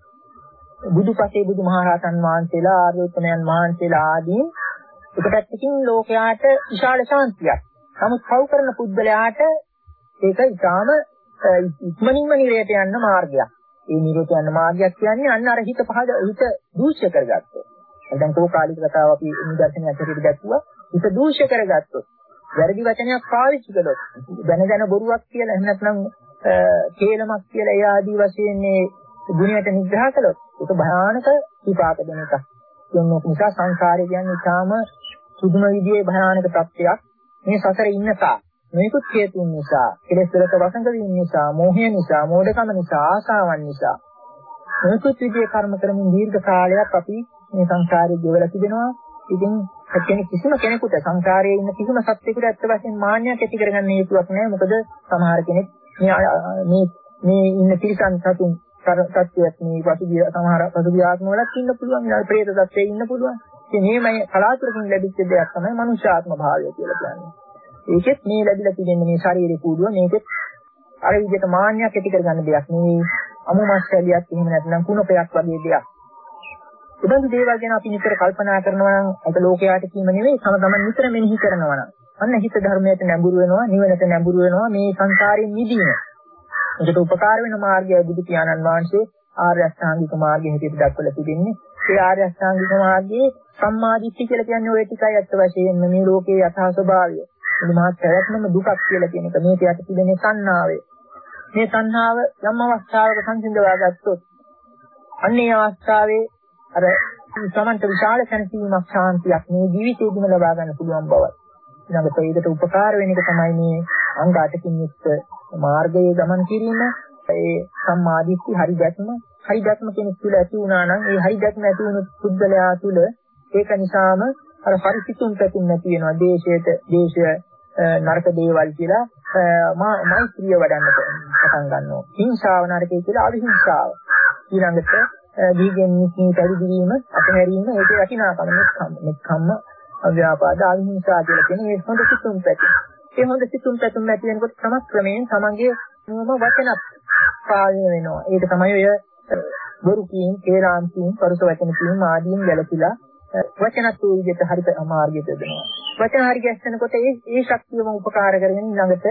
බුදුපසේ බුදුමහරහතන් වහන්සේලා, ආර්යෝත්තමයන් වහන්සේලා ආදී එක පැත්තකින් ලෝකයට විශාල ශාන්තියක්. නමුත් පව් කරන පුද්ගලයාට ඒක ඉතාම ඉක්මනින්ම නිරයට යන්න මාර්ගයක්. ඒ නිරයට යන්න මාර්ගයක් කියන්නේ අන්න අර හිත පහද හිත දූෂ්‍ය කරගත්තොත්. දැන් කෝකාලික කතාව අපි නිදර්ශනයක් ඇතුළත දැක්වුවා. හිත දූෂ්‍ය කරගත්තොත්, වැරදි වචනයක් පාවිච්චි කළොත්, දැන දැන බොරුවක් කියලා එහෙම නැත්නම් කේලමක් කියලා ඒ ආදී වශයෙන් මේ ගුණයට නිග්‍රහ කළොත් ඒක භයානක විපාක දෙන එකක්. ඒ නිසා සංසාරය කියන්නේ ඊටාම සුදුම විදියේ භයානක තත්ත්වයක්. මේ සසරේ ඉන්න තා මේකුත් හේතුන් නිසා, කෙලෙස් වලට වසඟ වීම නිසා, මෝහය නිසා, මෝඩකම නිසා, ආශාවන් නිසා මේකුත් විදියේ කර්ම කරමින් දීර්ඝ කාලයක් අපි මේ සංසාරේ ගෙවලා තිබෙනවා. ඉතින් කෙනෙක් කිසිම කෙනෙකුට සංසාරයේ ඉන්න කිසිම සත්‍යයකට ඇත්ත වශයෙන් මාන්නයක් ඇති කරගන්න හේතුවක් නැහැ. මොකද සමහර කෙනෙක් මේ මේ ඉන්න තිරිසන් සතුන් සත්‍යයක් මේ පසුගිය සමහර පසුගිය ආත්ම වලත් ඉන්න පුළුවන්, ඊළඟ ප්‍රේත සත්‍යයේ ඉන්න පුළුවන්. ඉතින් මේමයි කලාතුරකින් ලැබිච්ච දෙයක් තමයි මනුෂ්‍යාත්ම භාවය කියලා කියන්නේ. ඒකෙත් මේ ලැබිලා තියෙන මේ ශාරීරික කූඩුව මේකෙත් අර විදිහට මාන්නයක් ඇති කරගන්න දෙයක් නෙවෙයි. අමුමස්සලියක් එහෙම නැත්නම් කුණපයක් වගේ දෙයක්. ඉබඳු දේවල් ගැන අපි නිතර කල්පනා කරනවා නම් ඒක ලෝකයට කීම නෙවෙයි, තම තමන් නිතර මෙනෙහි කරනවා නම් අන්න හිත ධර්මයට නැඹුරු වෙනවා, නිවනට නැඹුරු වෙනවා, මේ සංසාරයෙන් මිදීම. ඒකට උපකාර වෙන මාර්ගය බුදු පියාණන් වහන්සේ ආර්ය අෂ්ටාංගික මාර්ගය හැටියට දක්වලා තිබෙන්නේ. ඒ ආර්ය අෂ්ටාංගික මාර්ගයේ සම්මාදිට්ඨිය කියලා කියන්නේ ඔය ටිකයි අත්ත වශයෙන්ම මේ ලෝකයේ යථා ස්වභාවය. මේ මහත් පැවැත්මම දුකක් කියලා කියන එක. මේක යට තිබෙන සංනාවය. මේ සංනාව යම් අවස්ථාවක සංසිඳවා ගත්තොත් අන්නේ අවස්ථාවේ අර සමන්ත විශාල සැනසීමක්, ශාන්තියක් මේ ජීවිතේදීම ලබා ගන්න පුළුවන් බවයි. ඊළඟට ඒකට උපකාර වෙන එක තමයි මේ අංග අටකින් යුක්ත මාර්ගයේ ගමන් කිරීම. ඒ සම්මාදිට්ඨි හරි දැක්ම, හරි දැක්ම කෙනෙක් තුළ ඇති වුණා නම් ඒ හරි දැක්ම ඇති වුණු පුද්ගලයා තුළ ඒක නිසාම අර පරිසිතුම් පැතුම් නැති වෙනවා. දේශයට දේශය නරක දේවල් කියලා මෛත්‍රිය වඩන්න පටන් ගන්නවා. හිංසාව නරකයි කියලා අවිහිංසාව. ඊළඟට දීගෙන් නිකී පරිදිවීම, අපහැරීම, ඒකේ වටිනාකම නෙක්ඛම්ම, නෙක්ඛම්ම, අව්‍යාපාද, අවිහිංසා කියලා කියන මේ හොඳ සිතුම් පැතුම්. ඒ හොඳ සිතුම් පැතුම් ඇති වෙනකොට ක්‍රමක්‍රමයෙන් තමන්ගේ මොම වචනත් පාලනය වෙනවා. ඒක තමයි ඔය බොරු කීම්, කේරාම් කීම්, පරුස වචන කීම් ආදීන් ගැලපිලා වචනත් ඒ විදිහට හරිත මාර්ගයට යොදනවා. වචන හරි ගැස්සෙනකොට ඒ ඒ ශක්තියම උපකාර කරගෙන ඊළඟට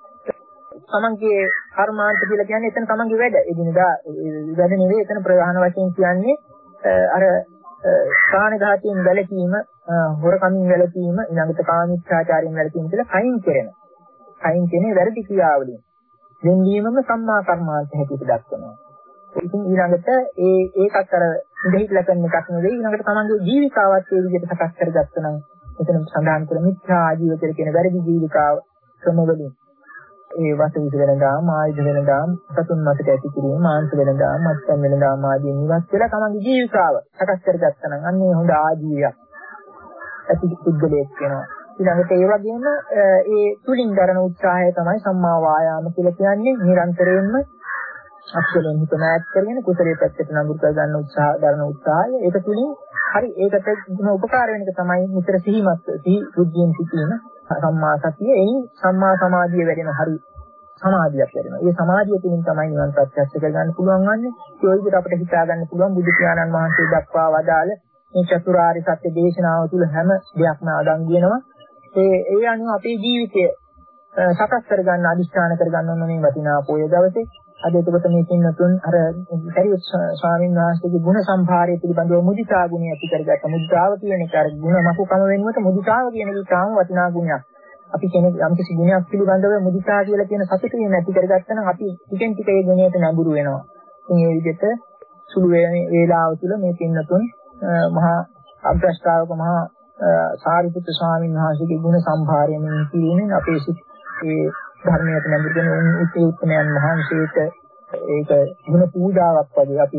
තමන්ගේ කර්මාන්ත කියලා කියන්නේ එතන තමන්ගේ වැඩ. එදිනදා වැඩ නෙවෙයි එතන ප්‍රධාන වශයෙන් කියන්නේ අර ප්‍රාණඝාතයෙන් වැළකීම, හොරකමින් වැළකීම, ඊළඟට කාමීච්ඡාචාරයෙන් වැළකීම කියලා කයින් කරන. කයින් කියන්නේ වැරදි ක්‍රියාවලින්. දෙන්වීමම සම්මා කර්මාන්ත හැටියට දක්වනවා. ඉතින් ඊළඟට ඒ ඒකත් අර ඉඳහිట్లా කරන එකක් නෙවෙයි. ඊළඟට තමන්ගේ ජීවිතාවත් ඒ විදිහට සකස් කරගත්තා නම් එතන සඳහන් කරන මිත්‍යා ජීවිතය කියන වැරදි ජීවිතාව ක්‍රමවලින් ඒ වශයෙන් වෙනදාම ආයුධ වෙනදාම සතුන් මතක ඇති කිරීම මාංශ වෙනදාම මත්පැන් වෙනදාම ආදී නිවත් වෙලා තමන්ගේ ජීවිතාව සකස් කරගත්තා නම් අන්නේ හොඳ ආජීවයක් ඇති පුද්ගලයෙක් වෙනවා. ඊළඟට ඒ වගේම ඒ තුලින් දරන උත්සාහය තමයි සම්මා වායාම කියලා කියන්නේ. නිරන්තරයෙන්ම අක්ෂරයෙන් හිත නැත් කරගෙන කුසලයේ පැත්තට නඟුරු කර ගන්න උත්සාහ දරන උත්සාහය. ඒක තුලින් හරි ඒකට ගුණ උපකාර වෙන එක තමයි නිතර සිහිමත් සිහි බුද්ධියෙන් සිටීම සම්මා සතිය. එයින් සම්මා සමාධිය වැඩෙන හරි සමාධියක් වැඩෙනවා. ඒ සමාධිය තුලින් තමයි නිවන් ප්‍රත්‍යක්ෂ කරගන්න පුළුවන් වන්නේ. ඒ විදිහට අපිට හිතා ගන්න පුළුවන් බුදු පියාණන් වහන්සේ දක්වා වදාළ මේ චතුරාර්ය සත්‍ය දේශනාව තුළ හැම දෙයක්ම අඩංගු වෙනවා. ඒ ඒ අනුව අපේ ජීවිතය සකස් කරගන්න අදිස්ථාන කරගන්න ඕන මේ වටිනා පොය දවසේ. අද එතකොට මේ පින්නතුන් අර පරිවර්ත ස්වාමීන් වහන්සේගේ ගුණ සම්භාරය පිළිබඳව මුදිතා ගුණය ඇති කරගත්ත. මුදිතාව කියන එක අර ගුණ මකුකම වෙනුවට මුදිතාව කියන එක තාම වටිනා ගුණයක්. අපි කෙනෙක් යම් කිසි ගුණයක් පිළිබඳව මුදිතා කියලා කියන සතුට වීම ඇති කරගත්තා නම් අපි ටිකෙන් ටික ඒ ගුණයට නැඹුරු වෙනවා. ඉතින් මේ විදිහට සුළු වේලාව තුළ මේ පින්නතුන් මහා අග්‍රශ්‍රාවක මහා සාරිපුත්‍ර ස්වාමීන් වහන්සේගේ ගුණ සම්භාරය මෙහි කිරීමෙන් අපේ සිත් ඒ ධර්මයට නැඹුරු වෙන උත්තේ උත්මයන් වහන්සේට ඒක ගුණ පූජාවක් වගේ අපි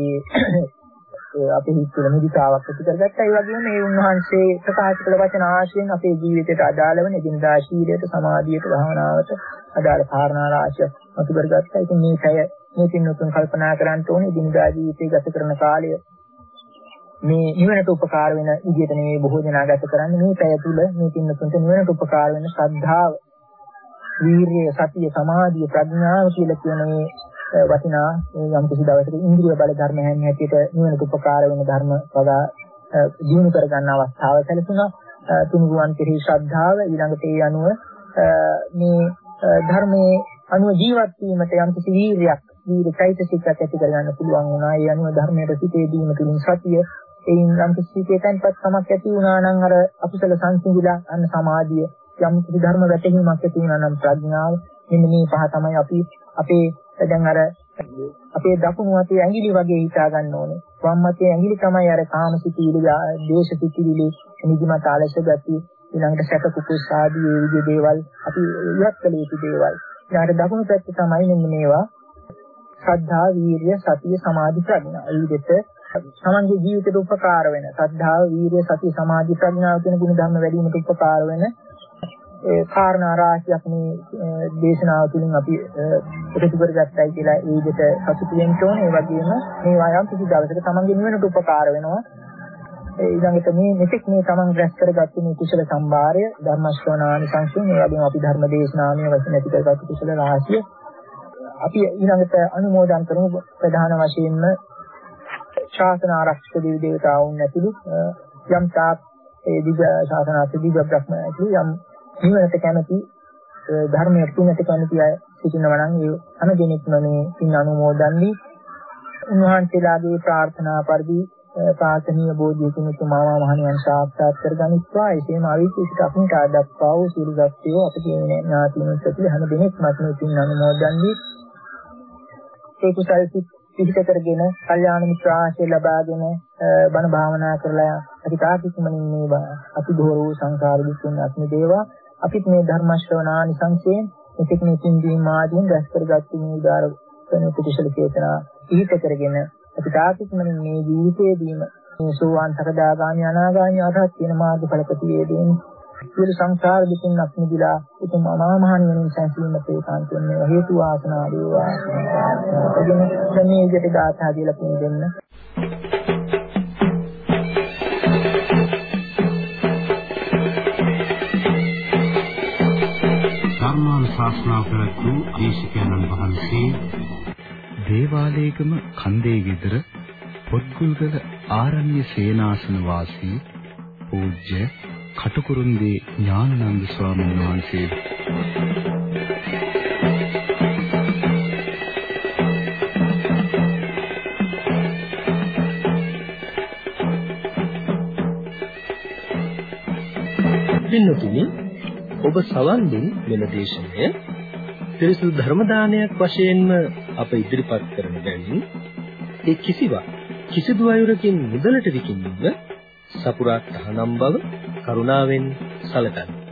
අපේ හිතේ මුදිතාවක් ඇති කරගත්තා. ඒ වගේම මේ උන්වහන්සේ ප්‍රකාශ කළ වචන ආශ්‍රයෙන් අපේ ජීවිතයට අදාළ වෙන එදිනදා ශීලයට, සමාධියට, භාවනාවට අදාළ කාරණා රාශියක් මතු කරගත්තා. ඉතින් මේකය මේ පින්වතුන් කල්පනා කරන්න ඕනේ එදිනදා ජීවිතය ගත කරන කාලය මේ නිවනට උපකාර වෙන විදිහට නෙවෙයි බොහෝ දෙනා ගත කරන්නේ. මේ පැය තුල මේ පින්වතුන්ට නිවනට උපකාර වෙන ශ්‍රද්ධාව, වීරිය, සතිය, සමාධිය, ප්‍රඥාව කියලා කියන මේ වටිනා යම් කිසි දවසක ඉන්ද්‍රිය බල ධර්ම හැටියට නිවනට උපකාර වෙන ධර්ම වඩා දිනු කර ගන්න අවස්ථාව සැලසුණා. තුනුරුවන් කෙරෙහි ශ්‍රද්ධාව, ඊළඟට ඒ අනුව මේ ධර්මයේ අනුව ජීවත් වීමට යම් කිසි වීරියක්, වීර චෛතසිකයක් ඇති කර ගන්න පුළුවන් වුණා. ඒ අනුව ධර්මයට සිටේ දීම තුලින් සතිය, එයින් යම් කිසි සිටේටන්පත් සමක් ඇති වුණා නම් අර අකුසල සංසිඳිලා අන්න සමාධිය, යම් කිසි ධර්ම වැටහීමක් ඇති වුණා නම් ප්‍රඥාව. මෙන්න මේ පහ තමයි අපි අපේ දැන් අර අපේ දකුණු අතේ ඇඟිලි වගේ හිතා ගන්න ඕනේ. වම් අතේ ඇඟිලි තමයි අර කාමසිතීලි, දේශසිතීලි, නිදිමත ආලස ගතිය, ඊළඟට සැක කුකුස් ආදී මේ විදිහේ දේවල් අපි ඉවත් කළ යුතු දේවල්. ඊළඟට දකුණු පැත්තේ තමයි මෙන්න මේවා ශ්‍රද්ධා, වීරිය, සතිය, සමාධි, ප්‍රඥා. ඒ විදිහට තමන්ගේ ජීවිතයට උපකාර වෙන ශ්‍රද්ධාව, වීරිය, සතිය, සමාධි, ප්‍රඥාව කියන ගුණ ධර්ම වැඩි වීමට උපකාර වෙන ඒ කාරණා රාශියක් මේ දේශනාව තුළින් අපි එකතු කරගත්තයි කියලා ඒ විදිහට සතුටු වෙන්න ඕනේ. ඒ වගේම මේ වායම් කිසි දවසක තමන්ගේ නිවනට උපකාර වෙනවා. ඒ ඊළඟට මේ මෙතෙක් මේ තමන් රැස් කරගත්තු මේ කුසල සම්භාරය, ධර්ම ශ්‍රවණානි සංසයෙන්, ඒ වගේම අපි ධර්ම දේශනාමය වශයෙන් ඇති කරගත්තු කුසල රාශිය අපි ඊළඟට අනුමෝදන් කරමු. ප්‍රධාන වශයෙන්ම ශාසන ආරක්ෂක දෙවි දේවතාවුන් ඇතුළු යම් තාක් ඒ දිග ශාසනාර්ථ දිග බ්‍රහ්ම ඇතුළු යම් නිවනට කැමති ධර්මයට තුනට කැමති අය සිටිනවා නම් ඒ හැම දෙනෙක්ම මේ පින් අනුමෝදන් වී උන්වහන්සේලාගේ ප්‍රාර්ථනා පරිදි ප්‍රාර්ථනීය බෝධියකින් උතුමාව මහණියන් සාක්ෂාත් කරගනිත්වා. එසේම අවිචිත අපිට ආදක්වා වූ සියලු සත්‍යෝ අපගේ ඥාතිනුත් ඇතුළු හැම දෙනෙක්ම මේ පින් අනුමෝදන් වී ඒ කුසල් සිහිත කරගෙන කල්යාණ මිත්‍ර ආශ්‍රය ලබාගෙන බණ භාවනා කරලා අතිකාතිකමනින් මේ අතිදෝරෝ සංසාර දුක්ඛෙන් අත්මි දේවා. අපිට මේ ධර්ම ශ්‍රවණානි සංසයෙන් මෙතෙක් මේ පින්දීම ආදීන් රැස් කරගත්තු මේ උදාර වෙන කුසල චේතනා සිහිත කරගෙන අතිකාතිකමනින් මේ ජීවිතයේදීම මේ සෝවාන් සකදාගාමි අනාගාමි අරහත් කියන මාර්ගඵලපතියේදීන් සියලු සංසාර දුකින් අත්මිදලා උතුම් අමා මහ නිවනින් සැනසීමට ඒකාන්තයෙන් මේ හේතු වාසනා වේවා. එදින මේ විදිහට ගාථා කියලා පින් දෙන්න. ධර්මානුශාසනා කරතු දේශකයන්න් වහන්සේ දේවාලේගම කන්දේ ගෙදර පොත්ගුල්ගල ආරණ්‍ය සේනාසන වාසී පූජ්‍ය කටුකුරුන්දී ඥානানন্দ ස්වාමීන් වහන්සේ. පින්නතුනි, ඔබ සවන් දුන් මෙම දේශනය ත්‍රිසු ධර්ම දානයක් වශයෙන්ම අප ඉදිරිපත් කරන බැවින් ඒ කිසිවක් කිසිදු අයුරකින් මුදලට විකිණීම සපුරා තහනම් බව කරුණාවෙන් සැලකන්න.